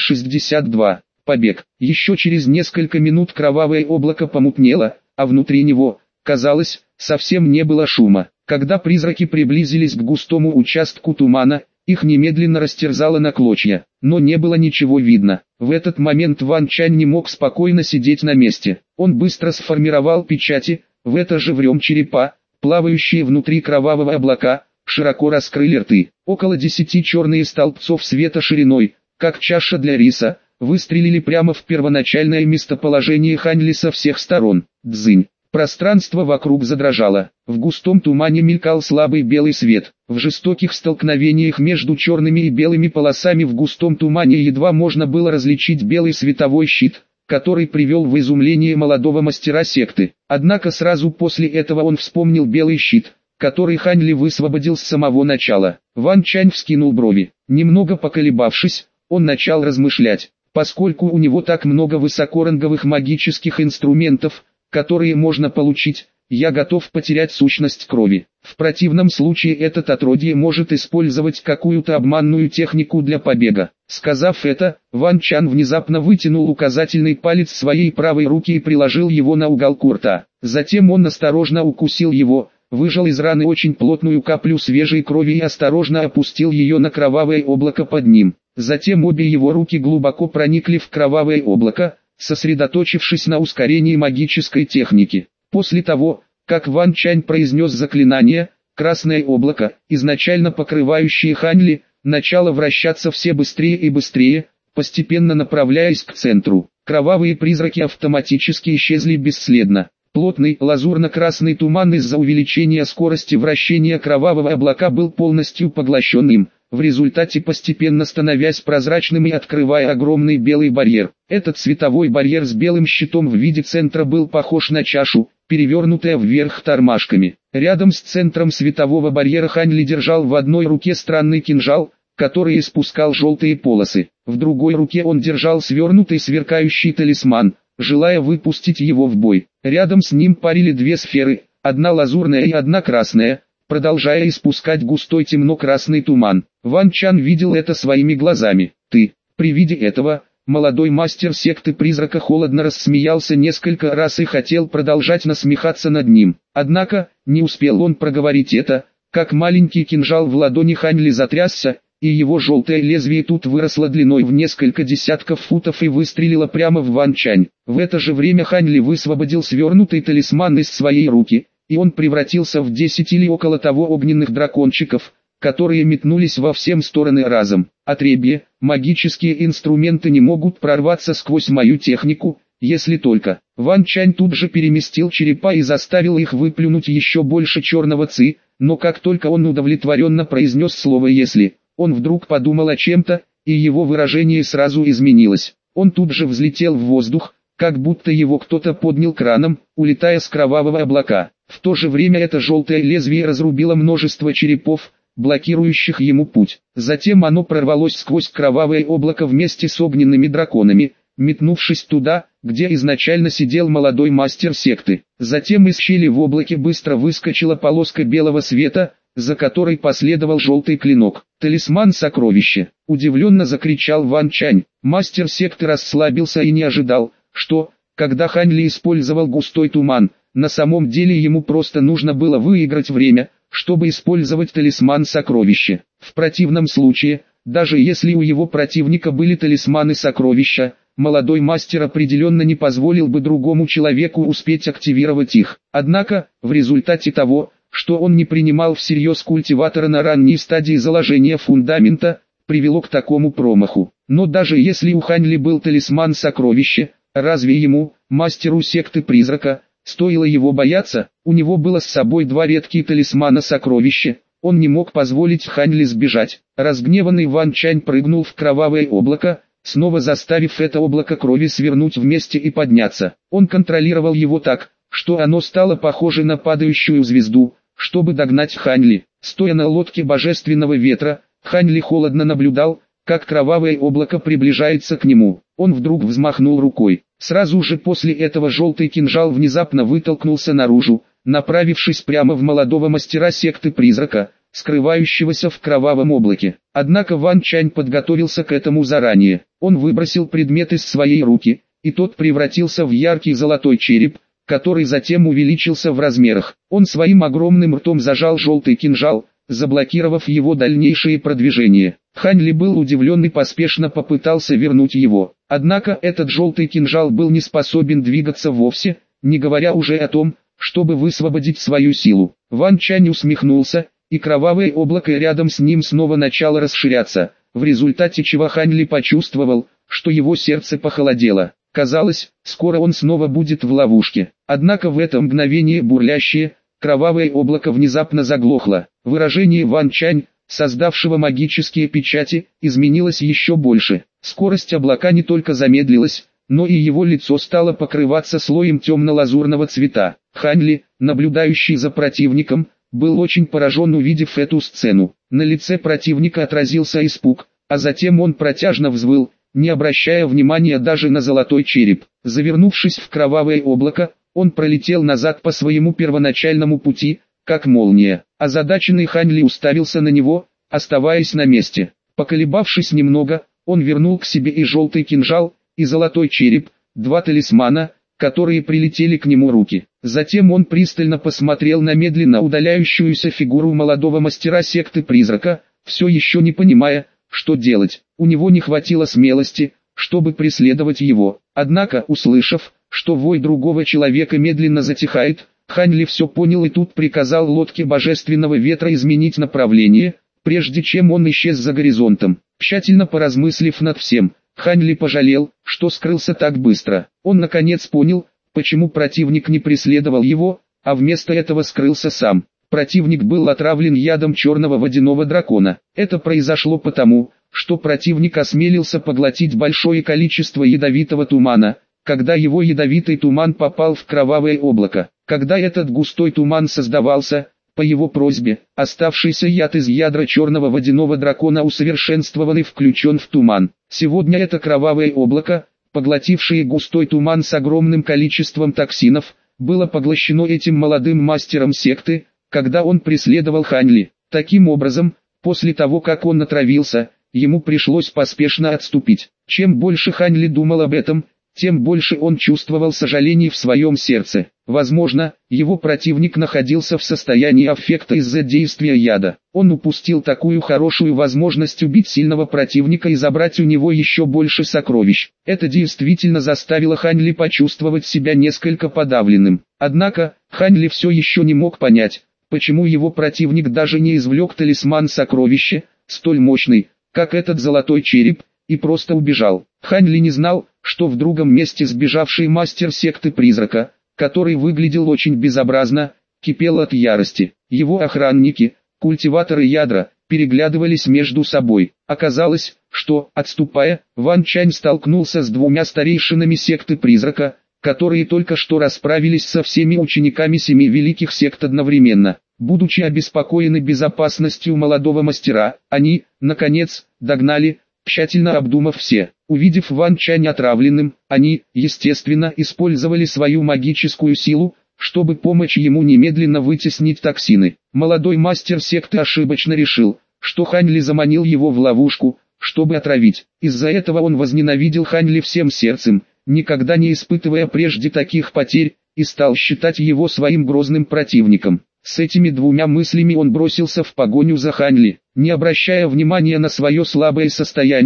262. Побег. Еще через несколько минут кровавое облако помутнело, а внутри него, казалось, совсем не было шума. Когда призраки приблизились к густому участку тумана, их немедленно растерзало на клочья, но не было ничего видно. В этот момент Ван Чань не мог спокойно сидеть на месте. Он быстро сформировал печати, в это же время черепа, плавающие внутри кровавого облака, широко раскрыли рты. Около 10 черных столбцов света шириной, как чаша для риса, выстрелили прямо в первоначальное местоположение Хань Ли со всех сторон. Дзынь. Пространство вокруг задрожало. В густом тумане мелькал слабый белый свет. В жестоких столкновениях между черными и белыми полосами в густом тумане едва можно было различить белый световой щит, который привел в изумление молодого мастера секты. Однако сразу после этого он вспомнил белый щит, который Хань Ли высвободил с самого начала. Ван Чань вскинул брови. Немного поколебавшись, он начал размышлять. Поскольку у него так много высокоранговых магических инструментов, которые можно получить, я готов потерять сущность крови. В противном случае этот отродье может использовать какую-то обманную технику для побега. Сказав это, Ван Чан внезапно вытянул указательный палец своей правой руки и приложил его на уголку рта. Затем он осторожно укусил его, выжал из раны очень плотную каплю свежей крови и осторожно опустил ее на кровавое облако под ним. Затем обе его руки глубоко проникли в кровавое облако, сосредоточившись на ускорении магической техники. После того, как Ван Чань произнес заклинание, красное облако, изначально покрывающее Хань Ли, начало вращаться все быстрее и быстрее, постепенно направляясь к центру. Кровавые призраки автоматически исчезли бесследно. Плотный лазурно-красный туман из-за увеличения скорости вращения кровавого облака был полностью поглощен им, в результате постепенно становясь прозрачным и открывая огромный белый барьер. Этот световой барьер с белым щитом в виде центра был похож на чашу, перевернутая вверх тормашками. Рядом с центром светового барьера Хань Ли держал в одной руке странный кинжал, который испускал желтые полосы. В другой руке он держал свернутый сверкающий талисман, желая выпустить его в бой. Рядом с ним парили две сферы, одна лазурная и одна красная, продолжая испускать густой темно-красный туман. Ван Чан видел это своими глазами. При виде этого, молодой мастер секты призрака холодно рассмеялся несколько раз и хотел продолжать насмехаться над ним. Однако, не успел он проговорить это, как маленький кинжал в ладони Хань Ли затрясся, и его желтое лезвие тут выросло длиной в несколько десятков футов и выстрелило прямо в Ван Чань. В это же время Хань Ли высвободил свернутый талисман из своей руки, и он превратился в 10 или около того огненных дракончиков, которые метнулись во все стороны разом. Отребье, магические инструменты не могут прорваться сквозь мою технику, если только. Ван Чань тут же переместил черепа и заставил их выплюнуть еще больше черного ци, но как только он удовлетворенно произнес слово «если», он вдруг подумал о чем-то, и его выражение сразу изменилось. Он тут же взлетел в воздух, как будто его кто-то поднял краном, улетая с кровавого облака. В то же время это желтое лезвие разрубило множество черепов, блокирующих ему путь. Затем оно прорвалось сквозь кровавое облако вместе с огненными драконами, метнувшись туда, где изначально сидел молодой мастер секты. Затем из щели в облаке быстро выскочила полоска белого света, за которой последовал желтый клинок. «Талисман сокровища!» — удивленно закричал Ван Чань. Мастер секты расслабился и не ожидал, что, когда Хань Ли использовал густой туман, на самом деле ему просто нужно было выиграть время, чтобы использовать талисман сокровища. В противном случае, даже если у его противника были талисманы сокровища, молодой мастер определенно не позволил бы другому человеку успеть активировать их. Однако, в результате того, что он не принимал всерьез культиватора на ранней стадии заложения фундамента, привело к такому промаху. Но даже если у Хань Ли был талисман сокровища, разве ему, мастеру секты призрака, стоило его бояться? У него было с собой два редкие талисмана сокровища, он не мог позволить Хань Ли сбежать. Разгневанный Ван Чань прыгнул в кровавое облако, снова заставив это облако крови свернуть вместе и подняться. Он контролировал его так, что оно стало похоже на падающую звезду, чтобы догнать Хань Ли. Стоя на лодке божественного ветра, Хань Ли холодно наблюдал, как кровавое облако приближается к нему. Он вдруг взмахнул рукой. Сразу же после этого желтый кинжал внезапно вытолкнулся наружу, направившись прямо в молодого мастера секты призрака, скрывающегося в кровавом облаке. Однако Ван Чань подготовился к этому заранее. Он выбросил предмет из своей руки, и тот превратился в яркий золотой череп, который затем увеличился в размерах. Он своим огромным ртом зажал желтый кинжал, заблокировав его дальнейшее продвижение. Хань Ли был удивлен и поспешно попытался вернуть его. Однако этот желтый кинжал был не способен двигаться вовсе, не говоря уже о том, чтобы высвободить свою силу. Ван Чань усмехнулся, и кровавое облако рядом с ним снова начало расширяться, в результате чего Хань Ли почувствовал, что его сердце похолодело. Казалось, скоро он снова будет в ловушке. Однако в это мгновение бурлящее, кровавое облако внезапно заглохло. Выражение Ван Чань, создавшего магические печати, изменилось еще больше. Скорость облака не только замедлилась, но и его лицо стало покрываться слоем темно-лазурного цвета. Хань Ли, наблюдающий за противником, был очень поражен, увидев эту сцену. На лице противника отразился испуг, а затем он протяжно взвыл, не обращая внимания даже на золотой череп. Завернувшись в кровавое облако, он пролетел назад по своему первоначальному пути, как молния. Озадаченный Хань Ли уставился на него, оставаясь на месте. Поколебавшись немного, он вернул к себе и желтый кинжал, и золотой череп, два талисмана, которые прилетели к нему руки. Затем он пристально посмотрел на медленно удаляющуюся фигуру молодого мастера секты призрака, все еще не понимая, что делать. У него не хватило смелости, чтобы преследовать его. Однако, услышав, что вой другого человека медленно затихает, Хань Ли все понял и тут приказал лодке божественного ветра изменить направление, прежде чем он исчез за горизонтом. Тщательно поразмыслив над всем, Хань Ли пожалел, что скрылся так быстро. Он наконец понял, почему противник не преследовал его, а вместо этого скрылся сам. Противник был отравлен ядом черного водяного дракона. Это произошло потому, что противник осмелился поглотить большое количество ядовитого тумана, когда его ядовитый туман попал в кровавое облако. Когда этот густой туман создавался, по его просьбе, оставшийся яд из ядра черного водяного дракона усовершенствован и включен в туман. Сегодня это кровавое облако, поглотившее густой туман с огромным количеством токсинов, было поглощено этим молодым мастером секты, когда он преследовал Хань Ли. Таким образом, после того как он отравился, ему пришлось поспешно отступить. Чем больше Хань Ли думал об этом, тем больше он чувствовал сожалений в своем сердце. Возможно, его противник находился в состоянии аффекта из-за действия яда. Он упустил такую хорошую возможность убить сильного противника и забрать у него еще больше сокровищ. Это действительно заставило Хань Ли почувствовать себя несколько подавленным. Однако, Хань Ли все еще не мог понять, почему его противник даже не извлек талисман сокровища, столь мощный, как этот золотой череп, и просто убежал. Хань Ли не знал, что в другом месте сбежавший мастер секты призрака, который выглядел очень безобразно, кипел от ярости. Его охранники, культиваторы ядра, переглядывались между собой. Оказалось, что, отступая, Ван Чань столкнулся с двумя старейшинами секты призрака, которые только что расправились со всеми учениками семи великих сект одновременно. Будучи обеспокоены безопасностью молодого мастера, они, наконец, догнали, тщательно обдумав все. Увидев Ван Чань отравленным, они, естественно, использовали свою магическую силу, чтобы помочь ему немедленно вытеснить токсины. Молодой мастер секты ошибочно решил, что Хань Ли заманил его в ловушку, чтобы отравить. Из-за этого он возненавидел Хань Ли всем сердцем, никогда не испытывая прежде таких потерь, и стал считать его своим грозным противником. С этими двумя мыслями он бросился в погоню за Хань Ли. Не обращая внимания на свое слабое состояние,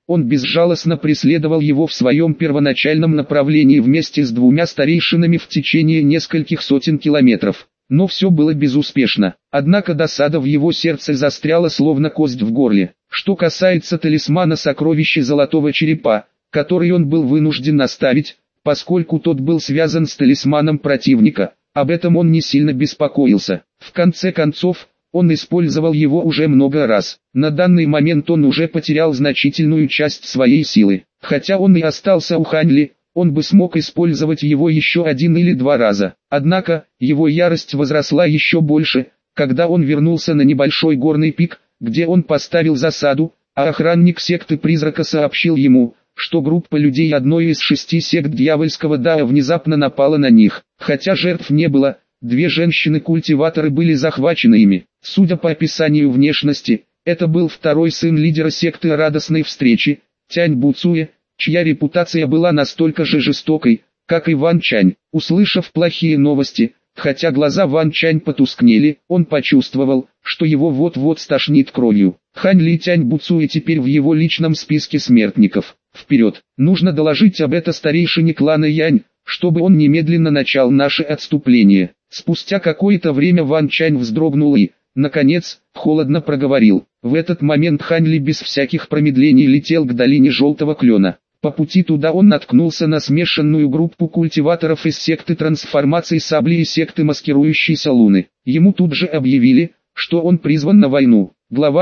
Он безжалостно преследовал его в своем первоначальном направлении вместе с двумя старейшинами в течение нескольких сотен километров. Но все было безуспешно. Однако досада в его сердце застряла словно кость в горле. Что касается талисмана сокровища золотого черепа, который он был вынужден оставить, поскольку тот был связан с талисманом противника, об этом он не сильно беспокоился. В конце концов, он использовал его уже много раз. На данный момент он уже потерял значительную часть своей силы. Хотя он и остался у Хань Ли, он бы смог использовать его еще один или два раза. Однако, его ярость возросла еще больше, когда он вернулся на небольшой горный пик, где он поставил засаду, а охранник секты Призрака сообщил ему, что группа людей одной из 6 сект Дьявольского Даа внезапно напала на них. Хотя жертв не было, 2 женщины-культиваторы были захвачены ими. Судя по описанию внешности, это был второй сын лидера секты Радостной Встречи, Тянь Буцуэ, чья репутация была настолько же жестокой, как и Ван Чань. Услышав плохие новости, хотя глаза Ван Чань потускнели, он почувствовал, что его вот-вот стошнит кровью. Хань Ли Тянь Буцуэ теперь в его личном списке смертников. Вперед, нужно доложить об этом старейшине клана Янь, чтобы он немедленно начал наше отступление. Спустя какое-то время Ван Чань вздрогнул и, наконец, холодно проговорил. В этот момент Хань Ли без всяких промедлений летел к долине Желтого Клена. По пути туда он наткнулся на смешанную группу культиваторов из секты трансформации Сабли и секты маскирующейся Луны. Ему тут же объявили, что он призван на войну. Глава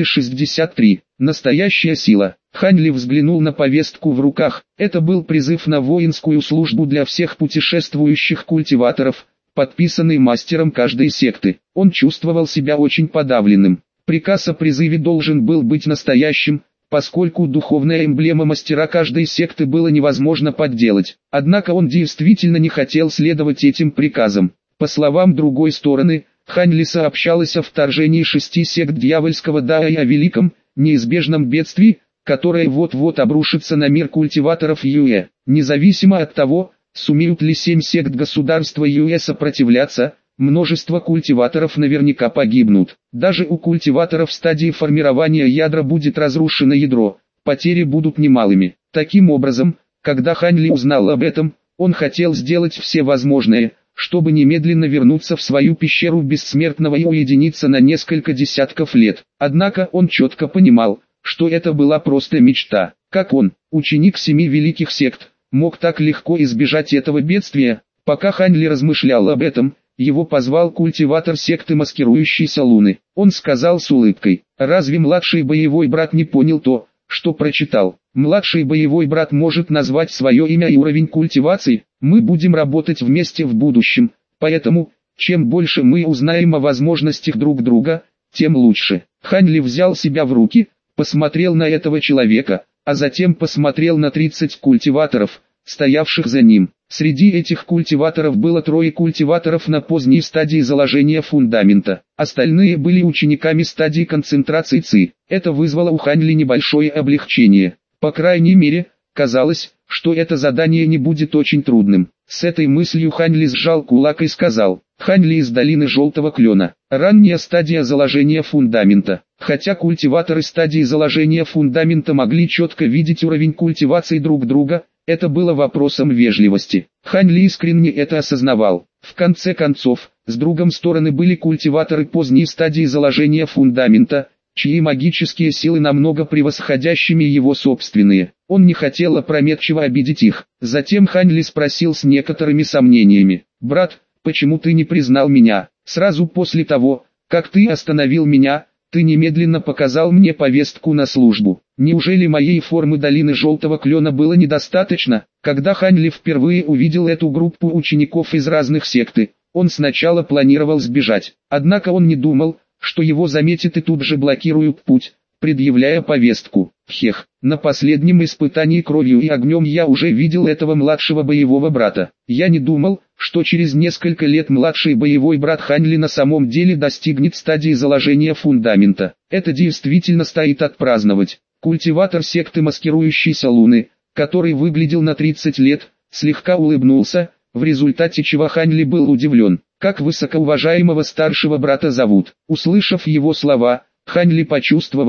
263. Настоящая сила. Хань Ли взглянул на повестку в руках. Это был призыв на воинскую службу для всех путешествующих культиваторов, подписанный мастером каждой секты. Он чувствовал себя очень подавленным. Приказ о призыве должен был быть настоящим, поскольку духовная эмблема мастера каждой секты было невозможно подделать. Однако он действительно не хотел следовать этим приказам. По словам другой стороны, Хань Ли сообщалось о вторжении 6 сект Дьявольского Даа и о великом, неизбежном бедствии, которое вот-вот обрушится на мир культиваторов Юэ. Независимо от того, сумеют ли 7 сект государства Юэ сопротивляться, множество культиваторов наверняка погибнут. Даже у культиваторов в стадии формирования ядра будет разрушено ядро, потери будут немалыми. Таким образом, когда Хань Ли узнал об этом, он хотел сделать все возможное, чтобы немедленно вернуться в свою пещеру бессмертного и уединиться на несколько десятков лет. Однако он четко понимал, что это была просто мечта. Как он, ученик 7 великих сект, мог так легко избежать этого бедствия? Пока Хань Ли размышлял об этом, его позвал культиватор секты маскирующейся Луны. Он сказал с улыбкой: «Разве младший боевой брат не понял то, что прочитал? Младший боевой брат может назвать свое имя и уровень культивации. Мы будем работать вместе в будущем, поэтому, чем больше мы узнаем о возможностях друг друга, тем лучше». Хань Ли взял себя в руки, посмотрел на этого человека, а затем посмотрел на 30 культиваторов, стоявших за ним. Среди этих культиваторов было 3 культиваторов на поздней стадии заложения фундамента. Остальные были учениками стадии концентрации ЦИ. Это вызвало у Хань Ли небольшое облегчение. По крайней мере, казалось, что это задание не будет очень трудным. С этой мыслью Хань Ли сжал кулак и сказал: «Хань Ли из долины Желтого Клена. Ранняя стадия заложения фундамента». Хотя культиваторы стадии заложения фундамента могли четко видеть уровень культивации друг друга, это было вопросом вежливости. Хань Ли искренне это осознавал. В конце концов, с другой стороны были культиваторы поздней стадии заложения фундамента, чьи магические силы намного превосходящими его собственные. Он не хотел опрометчиво обидеть их. Затем Хань Ли спросил с некоторыми сомнениями: «Брат, почему ты не признал меня? Сразу после того, как ты остановил меня, ты немедленно показал мне повестку на службу. Неужели моей формы долины Желтого Клена было недостаточно?» Когда Хань Ли впервые увидел эту группу учеников из разных секты, он сначала планировал сбежать. Однако он не думал, что его заметят и тут же блокируют путь, предъявляя повестку. Хех, на последнем испытании кровью и огнем я уже видел этого младшего боевого брата. Я не думал, что через несколько лет младший боевой брат Хань Ли на самом деле достигнет стадии заложения фундамента. Это действительно стоит отпраздновать. Культиватор секты маскирующейся Луны, который выглядел на 30 лет, слегка улыбнулся, в результате чего Хань Ли был удивлен. «Как высокоуважаемого старшего брата зовут?» Услышав его слова, Хань Ли почувствовал,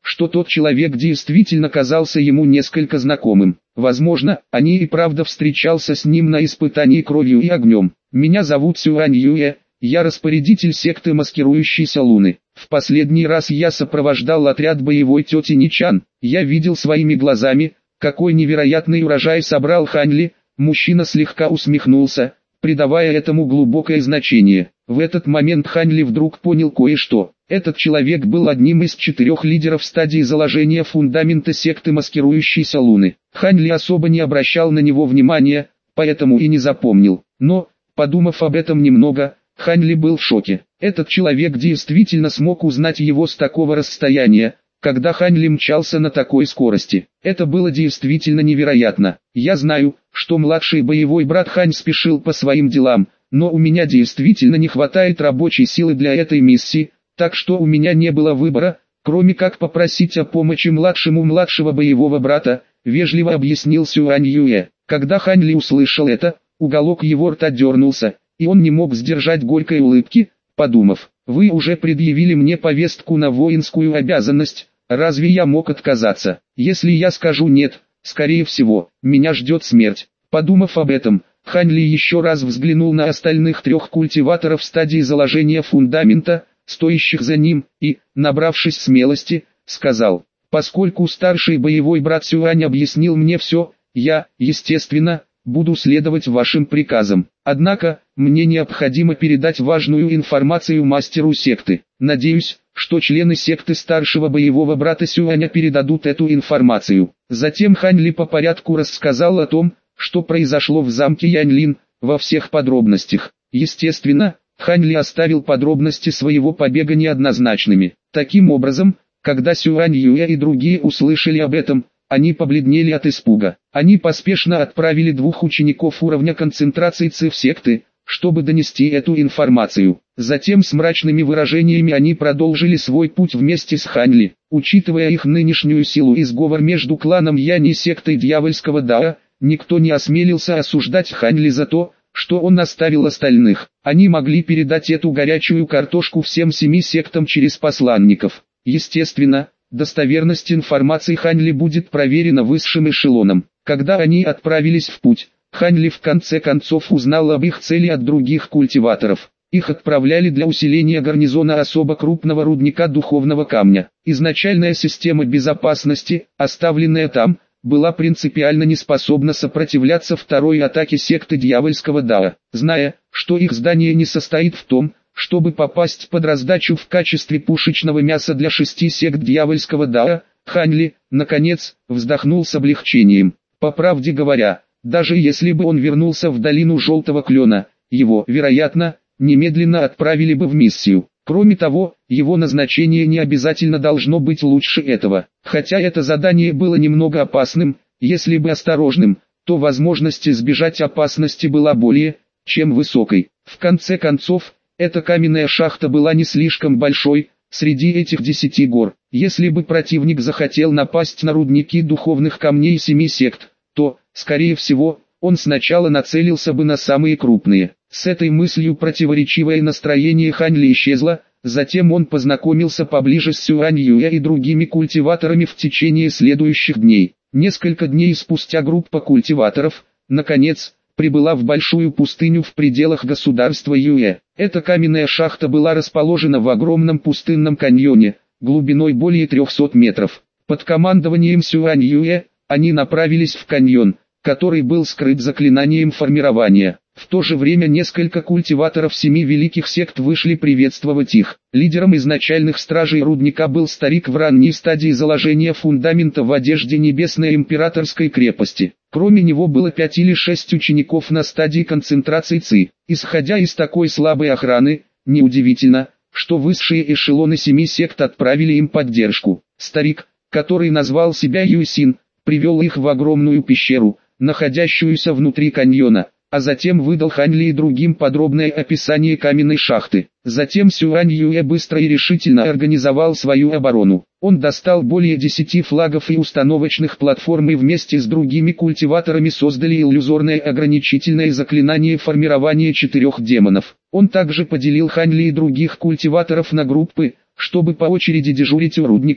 что тот человек действительно казался ему несколько знакомым. Возможно, они и правда встречался с ним на испытании кровью и огнем. «Меня зовут Сюань Юэ, я распорядитель секты маскирующейся Луны. В последний раз я сопровождал отряд боевой тети Ничан. Я видел своими глазами, какой невероятный урожай собрал Хань Ли». Мужчина слегка усмехнулся, придавая этому глубокое значение. В этот момент Хань Ли вдруг понял кое-что. Этот человек был одним из 4 лидеров стадии заложения фундамента секты маскирующейся Луны. Хань Ли особо не обращал на него внимания, поэтому и не запомнил. Но, подумав об этом немного, Хань Ли был в шоке. Этот человек действительно смог узнать его с такого расстояния, когда Хань Ли мчался на такой скорости. Это было действительно невероятно. Я знаю, что младший боевой брат Хань спешил по своим делам, но у меня действительно не хватает рабочей силы для этой миссии, так что у меня не было выбора, кроме как попросить о помощи младшего боевого брата, вежливо объяснил Сюань Юэ. Когда Хань Ли услышал это, уголок его рта дернулся, и он не мог сдержать горькой улыбки, подумав: «Вы уже предъявили мне повестку на воинскую обязанность, разве я мог отказаться? Если я скажу нет, скорее всего, меня ждет смерть». Подумав об этом, Хань Ли еще раз взглянул на остальных 3 культиваторов стадии заложения фундамента, стоящих за ним, и, набравшись смелости, сказал: «Поскольку старший боевой брат Сюань объяснил мне все, я, естественно, буду следовать вашим приказам. Однако, мне необходимо передать важную информацию мастеру секты. Надеюсь, что члены секты старшего боевого брата Сюаня передадут эту информацию». Затем Хань Ли по порядку рассказал о том, что произошло в замке Яньлин, во всех подробностях. Естественно, Хань Ли оставил подробности своего побега неоднозначными. Таким образом, когда Сюань Юэ и другие услышали об этом, они побледнели от испуга. Они поспешно отправили 2 учеников уровня концентрации ЦИ в секты, чтобы донести эту информацию. Затем с мрачными выражениями они продолжили свой путь вместе с Хань Ли. Учитывая их нынешнюю силу и сговор между кланом Янь и сектой дьявольского Дао, никто не осмелился осуждать Хань Ли за то, что он оставил остальных. Они могли передать эту горячую картошку всем 7 сектам через посланников. Естественно, достоверность информации Хань Ли будет проверена высшим эшелоном. Когда они отправились в путь, Хань Ли в конце концов узнал об их цели от других культиваторов. Их отправляли для усиления гарнизона особо крупного рудника духовного камня. Изначальная система безопасности, оставленная там, была принципиально не способна сопротивляться второй атаке секты дьявольского Дао. Зная, что их здание не состоит в том, чтобы попасть под раздачу в качестве пушечного мяса для 6 сект дьявольского Дао, Хань Ли, наконец, вздохнул с облегчением. По правде говоря, даже если бы он вернулся в долину Желтого Клена, его, вероятно, немедленно отправили бы в миссию. Кроме того, его назначение не обязательно должно быть лучше этого. Хотя это задание было немного опасным, если бы осторожным, то возможность избежать опасности была более, чем высокой. В конце концов, эта каменная шахта была не слишком большой, среди этих 10 гор. Если бы противник захотел напасть на рудники духовных камней 7 сект, то, скорее всего, он сначала нацелился бы на самые крупные. С этой мыслью противоречивое настроение Хань Ли исчезло, затем он познакомился поближе с Сюань Юэ и другими культиваторами в течение следующих дней. Несколько дней спустя группа культиваторов, наконец, прибыла в большую пустыню в пределах государства Юэ. Эта каменная шахта была расположена в огромном пустынном каньоне, глубиной более 300 метров. Под командованием Сюань Юэ, они направились в каньон, который был скрыт заклинанием формирования. В то же время несколько культиваторов 7 великих сект вышли приветствовать их. Лидером изначальных стражей рудника был старик в ранней стадии заложения фундамента в одежде Небесной Императорской крепости. Кроме него было 5 или 6 учеников на стадии концентрации ЦИ. Исходя из такой слабой охраны, неудивительно, что высшие эшелоны 7 сект отправили им поддержку. Старик, который назвал себя Юйсин, привел их в огромную пещеру, находящуюся внутри каньона, а затем выдал Хань Ли и другим подробное описание каменной шахты. Затем Сюань Юэ быстро и решительно организовал свою оборону. Он достал более 10 флагов и установочных платформ и вместе с другими культиваторами создали иллюзорное ограничительное заклинание формирования 4 демонов. Он также поделил Хань Ли и других культиваторов на группы, чтобы по очереди дежурить у рудника,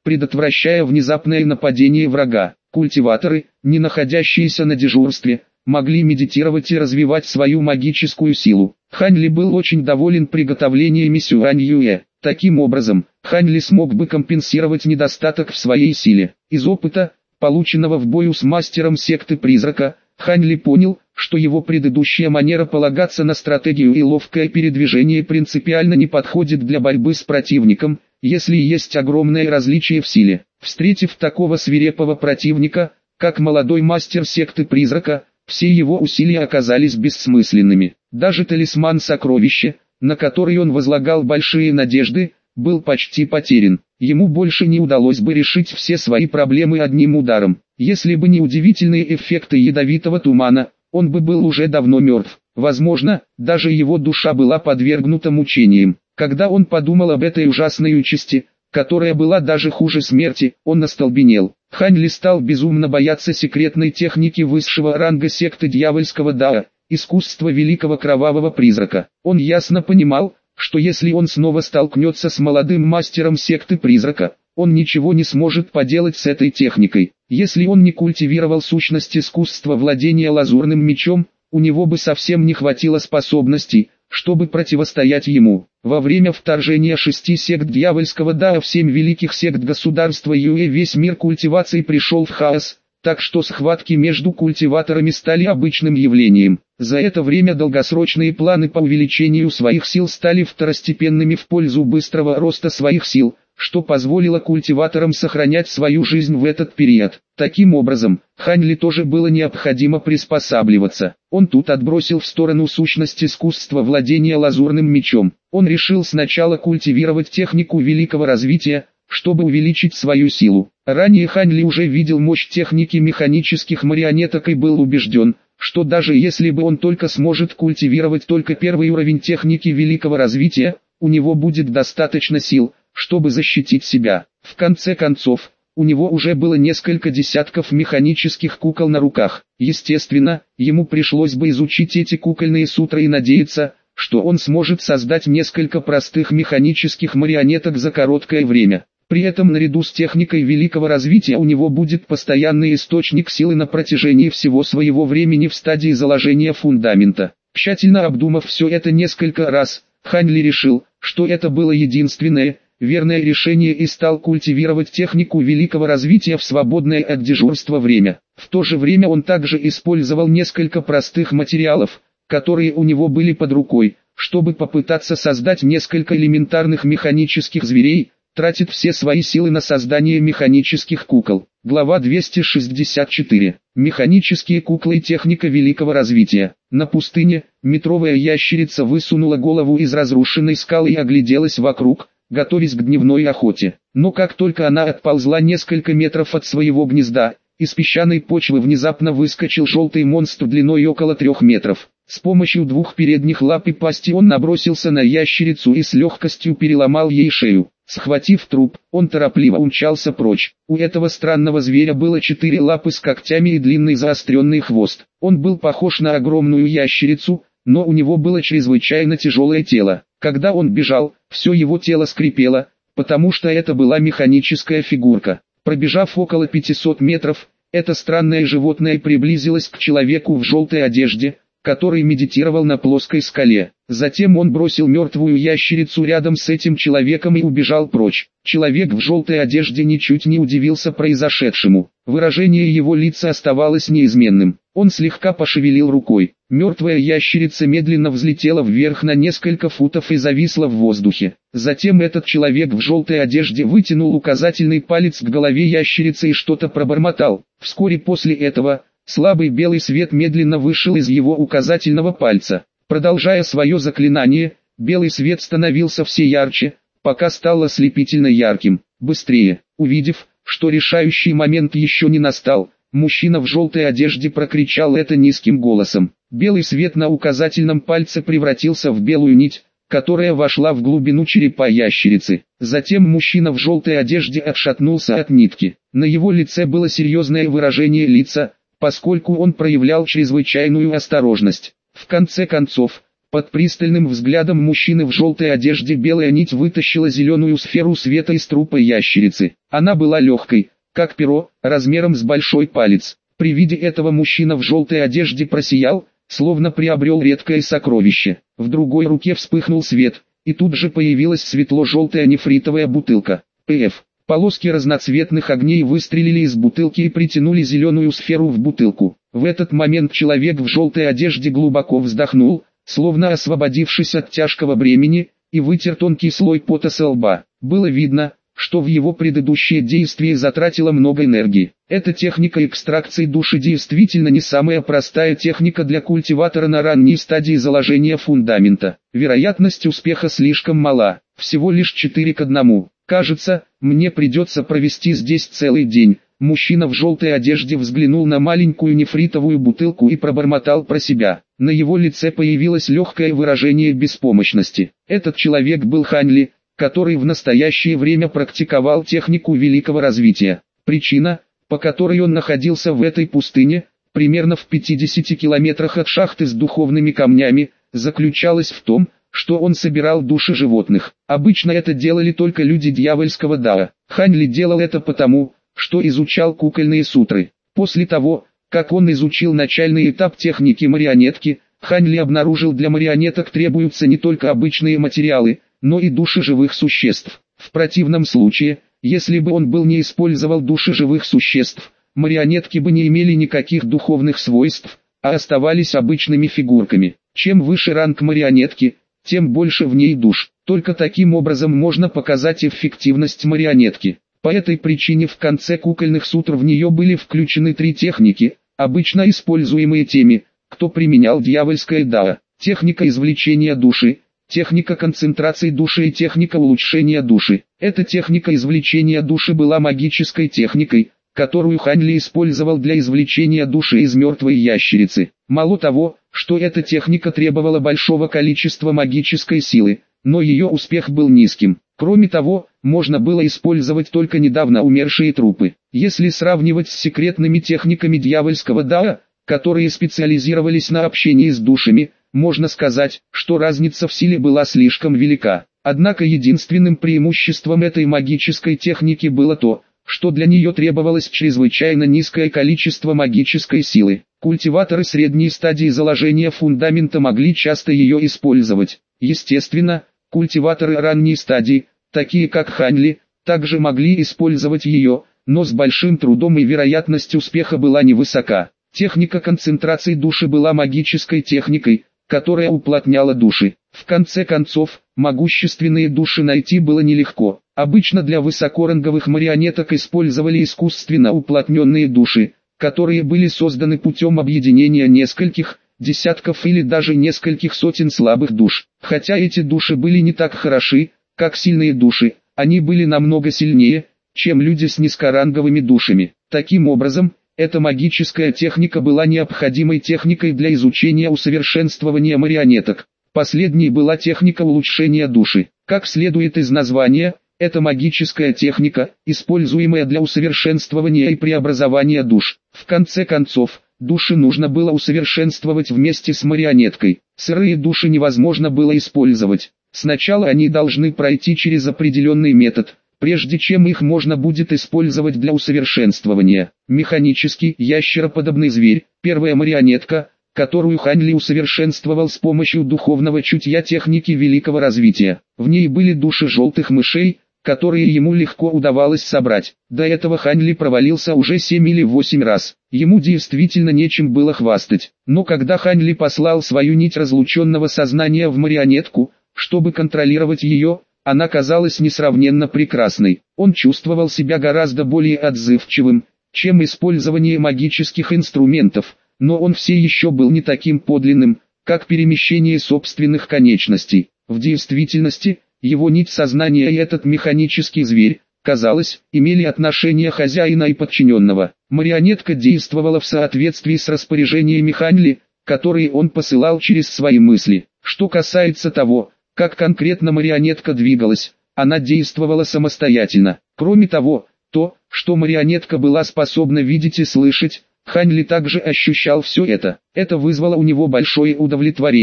предотвращая внезапное нападение врага. Культиваторы, не находящиеся на дежурстве, могли медитировать и развивать свою магическую силу. Хань Ли был очень доволен приготовлениями Сюань Юэ. Таким образом, Хань Ли смог бы компенсировать недостаток в своей силе. Из опыта, полученного в бою с мастером секты Призрака, Хань Ли понял, что его предыдущая манера полагаться на стратегию и ловкое передвижение принципиально не подходит для борьбы с противником, если есть огромное различие в силе. Встретив такого свирепого противника, как молодой мастер секты Призрака, все его усилия оказались бессмысленными. Даже талисман сокровища, на который он возлагал большие надежды, был почти потерян. Ему больше не удалось бы решить все свои проблемы одним ударом. Если бы не удивительные эффекты ядовитого тумана, он бы был уже давно мертв. Возможно, даже его душа была подвергнута мучениям. Когда он подумал об этой ужасной участи, которая была даже хуже смерти, он остолбенел. Хань Ли стал безумно бояться секретной техники высшего ранга секты дьявольского Дао, искусства великого кровавого призрака. Он ясно понимал, что если он снова столкнется с молодым мастером секты Призрака, он ничего не сможет поделать с этой техникой. Если он не культивировал сущность искусства владения лазурным мечом, у него бы совсем не хватило способностей, чтобы противостоять ему. Во время вторжения 6 сект дьявольского Дао в 7 великих сект государства Юэ весь мир культивации пришел в хаос, так что схватки между культиваторами стали обычным явлением. За это время долгосрочные планы по увеличению своих сил стали второстепенными в пользу быстрого роста своих сил, что позволило культиваторам сохранять свою жизнь в этот период. Таким образом, Хань Ли тоже было необходимо приспосабливаться. Он тут отбросил в сторону сущность искусства владения лазурным мечом. Он решил сначала культивировать технику великого развития, чтобы увеличить свою силу. Ранее Хань Ли уже видел мощь техники механических марионеток и был убежден, что даже если бы он только сможет культивировать только первый уровень техники великого развития, у него будет достаточно сил, чтобы защитить себя. В конце концов, у него уже было несколько десятков механических кукол на руках. Естественно, ему пришлось бы изучить эти кукольные сутры и надеяться, что он сможет создать несколько простых механических марионеток за короткое время. При этом наряду с техникой великого развития у него будет постоянный источник силы на протяжении всего своего времени в стадии заложения фундамента. Тщательно обдумав все это несколько раз, Хань Ли решил, что это было единственное, верное решение и стал культивировать технику великого развития в свободное от дежурства время. В то же время он также использовал несколько простых материалов, которые у него были под рукой, чтобы попытаться создать несколько элементарных механических зверей, тратит все свои силы на создание механических кукол. Глава 264. Механические куклы и техника великого развития. На пустыне, метровая ящерица высунула голову из разрушенной скалы и огляделась вокруг, готовясь к дневной охоте. Но как только она отползла несколько метров от своего гнезда, из песчаной почвы внезапно выскочил желтый монстр длиной около 3 метров. С помощью 2 передних лап и пасти он набросился на ящерицу и с легкостью переломал ей шею. Схватив труп, он торопливо умчался прочь. У этого странного зверя было 4 лапы с когтями и длинный заостренный хвост. Он был похож на огромную ящерицу, но у него было чрезвычайно тяжелое тело. Когда он бежал, все его тело скрипело, потому что это была механическая фигурка. Пробежав около 500 метров, это странное животное приблизилось к человеку в желтой одежде, который медитировал на плоской скале. Затем он бросил мертвую ящерицу рядом с этим человеком и убежал прочь. Человек в желтой одежде ничуть не удивился произошедшему. Выражение его лица оставалось неизменным. Он слегка пошевелил рукой. Мертвая ящерица медленно взлетела вверх на несколько футов и зависла в воздухе. Затем этот человек в желтой одежде вытянул указательный палец к голове ящерицы и что-то пробормотал. Вскоре после этого слабый белый свет медленно вышел из его указательного пальца. Продолжая свое заклинание, белый свет становился все ярче, пока стал ослепительно ярким. Быстрее! Увидев, что решающий момент еще не настал, мужчина в желтой одежде прокричал это низким голосом. Белый свет на указательном пальце превратился в белую нить, которая вошла в глубину черепа ящерицы. Затем мужчина в желтой одежде отшатнулся от нитки. На его лице было серьезное выражение лица, поскольку он проявлял чрезвычайную осторожность. В конце концов, Под пристальным взглядом мужчины в желтой одежде белая нить вытащила зеленую сферу света из трупа ящерицы. Она была легкой, как перо, размером с большой палец. При виде этого мужчина в желтой одежде просиял, словно приобрел редкое сокровище. В другой руке вспыхнул свет, и тут же появилась светло-желтая нефритовая бутылка. Полоски разноцветных огней выстрелили из бутылки и притянули зеленую сферу в бутылку. В этот момент человек в желтой одежде глубоко вздохнул, словно освободившись от тяжкого бремени, и вытер тонкий слой пота со лба. Было видно, что в его предыдущее действие затратило много энергии. Эта техника экстракции души действительно не самая простая техника для культиватора на ранней стадии заложения фундамента. Вероятность успеха слишком мала, всего лишь 4:1. Кажется, мне придется провести здесь целый день. Мужчина в желтой одежде взглянул на маленькую нефритовую бутылку и пробормотал про себя. На его лице появилось легкое выражение беспомощности. Этот человек был Хань Ли, который в настоящее время практиковал технику великого развития. Причина, по которой он находился в этой пустыне, примерно в 50 километрах от шахты с духовными камнями, заключалась в том, что он собирал души животных. Обычно это делали только люди дьявольского дара. Хань Ли делал это потому, что изучал кукольные сутры. После того, как он изучил начальный этап техники марионетки, Хань Ли обнаружил, для марионеток требуются не только обычные материалы, но и души живых существ. В противном случае, если бы он не использовал души живых существ, марионетки бы не имели никаких духовных свойств, а оставались обычными фигурками. Чем выше ранг марионетки, тем больше в ней душ. Только таким образом можно показать эффективность марионетки. По этой причине в конце кукольных сутр в нее были включены 3 техники, обычно используемые теми, кто применял дьявольское дао. Техника извлечения души, техника концентрации души и техника улучшения души. Эта техника извлечения души была магической техникой, которую Хань Ли использовал для извлечения души из мертвой ящерицы. Мало того, что эта техника требовала большого количества магической силы, но ее успех был низким. Кроме того, можно было использовать только недавно умершие трупы. Если сравнивать с секретными техниками дьявольского дао, которые специализировались на общении с душами, можно сказать, что разница в силе была слишком велика. Однако единственным преимуществом этой магической техники было то, что для нее требовалось чрезвычайно низкое количество магической силы. Культиваторы средней стадии заложения фундамента могли часто ее использовать. Естественно, культиваторы ранней стадии, такие как Хань Ли, также могли использовать ее, но с большим трудом, и вероятность успеха была невысока. Техника концентрации души была магической техникой, которая уплотняла души. В конце концов, могущественные души найти было нелегко. Обычно для высокоранговых марионеток использовали искусственно уплотненные души, которые были созданы путем объединения нескольких, десятков или даже нескольких сотен слабых душ. Хотя эти души были не так хороши, как сильные души, они были намного сильнее, чем люди с низкоранговыми душами. Таким образом, эта магическая техника была необходимой техникой для изучения усовершенствования марионеток. Последней была техника улучшения души. Как следует из названия, это магическая техника, используемая для усовершенствования и преобразования душ. В конце концов, души нужно было усовершенствовать вместе с марионеткой. Сырые души невозможно было использовать. Сначала они должны пройти через определенный метод, прежде чем их можно будет использовать для усовершенствования. Механический, ящероподобный зверь, первая марионетка, которую Хань Ли усовершенствовал с помощью духовного чутья техники великого развития. В ней были души желтых мышей, которые ему легко удавалось собрать. До этого Хань Ли провалился уже 7 или 8 раз. Ему действительно нечем было хвастать. Но когда Хань Ли послал свою нить разлученного сознания в марионетку, чтобы контролировать ее, она казалась несравненно прекрасной. Он чувствовал себя гораздо более отзывчивым, чем использование магических инструментов, но он все еще был не таким подлинным, как перемещение собственных конечностей. В действительности, его нить сознания и этот механический зверь, казалось, имели отношение хозяина и подчиненного. Марионетка действовала в соответствии с распоряжениями Хань Ли, которые он посылал через свои мысли. Что касается того, как конкретно марионетка двигалась, она действовала самостоятельно. Кроме того, то, что марионетка была способна видеть и слышать, Хань Ли также ощущал все это. Это вызвало у него большое удовлетворение.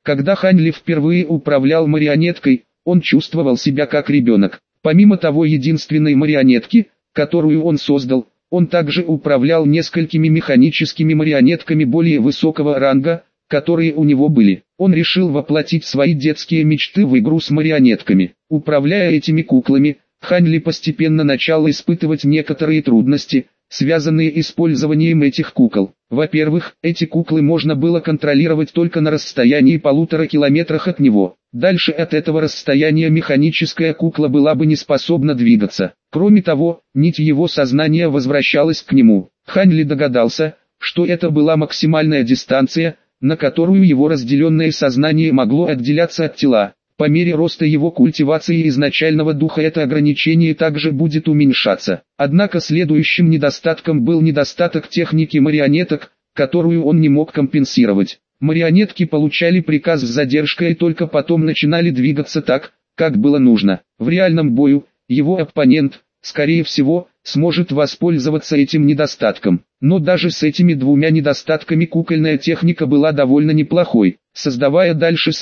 Когда Хань Ли впервые управлял марионеткой, он чувствовал себя как ребенок. Помимо того единственной марионетки, которую он создал, он также управлял несколькими механическими марионетками более высокого ранга, которые у него были. Он решил воплотить свои детские мечты в игру с марионетками. Управляя этими куклами, Хань Ли постепенно начал испытывать некоторые трудности, связанные с использованием этих кукол. Во-первых, эти куклы можно было контролировать только на расстоянии 1,5 километрах от него. Дальше от этого расстояния механическая кукла была бы не способна двигаться. Кроме того, нить его сознания возвращалась к нему. Хань Ли догадался, что это была максимальная дистанция, на которую его разделенное сознание могло отделяться от тела. По мере роста его культивации изначального духа это ограничение также будет уменьшаться. Однако следующим недостатком был недостаток техники марионеток, которую он не мог компенсировать. Марионетки получали приказ с задержкой и только потом начинали двигаться так, как было нужно. В реальном бою, его оппонент, скорее всего, сможет воспользоваться этим недостатком. Но даже с этими двумя недостатками кукольная техника была довольно неплохой. Создавая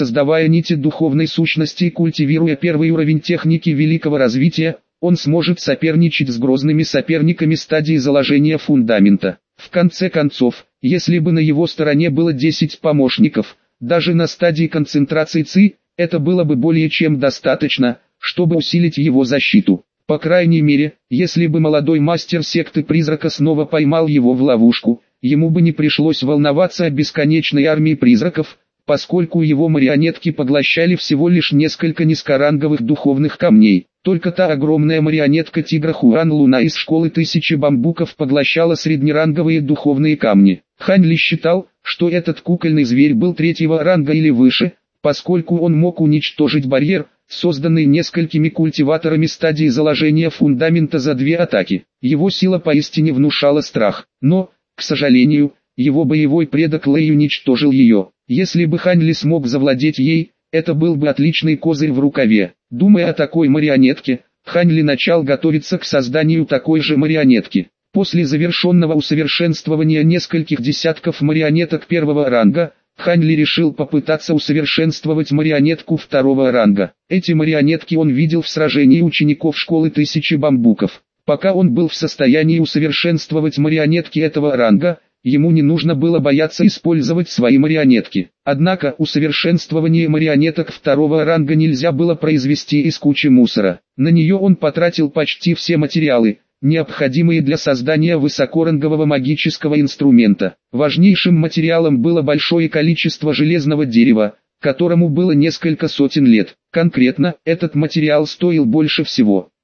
нити духовной сущности и культивируя первый уровень техники великого развития, он сможет соперничать с грозными соперниками стадии заложения фундамента. В конце концов, если бы на его стороне было 10 помощников, даже на стадии концентрации ЦИ, это было бы более чем достаточно, чтобы усилить его защиту. По крайней мере, если бы молодой мастер секты призрака снова поймал его в ловушку, ему бы не пришлось волноваться о бесконечной армии призраков, поскольку его марионетки поглощали всего лишь несколько низкоранговых духовных камней. Только та огромная марионетка тигра Хуан Луна из школы тысячи бамбуков поглощала среднеранговые духовные камни. Хань Ли считал, что этот кукольный зверь был 3-го ранга или выше, поскольку он мог уничтожить барьер, созданный несколькими культиваторами стадии заложения фундамента за 2 атаки. Его сила поистине внушала страх, но, к сожалению, его боевой предок Лэй уничтожил ее. Если бы Хань Ли смог завладеть ей, это был бы отличный козырь в рукаве. Думая о такой марионетке, Хань Ли начал готовиться к созданию такой же марионетки. После завершенного усовершенствования нескольких десятков марионеток 1-го ранга, Хань Ли решил попытаться усовершенствовать марионетку 2-го ранга. Эти марионетки он видел в сражении учеников школы тысячи бамбуков. Пока он был в состоянии усовершенствовать марионетки этого ранга, ему не нужно было бояться использовать свои марионетки. Однако усовершенствование марионеток 2-го ранга нельзя было произвести из кучи мусора. На нее он потратил почти все материалы, необходимые для создания высокорангового магического инструмента. Важнейшим материалом было большое количество железного дерева, которому было несколько сотен лет. Конкретно, этот материал стоил больше всего.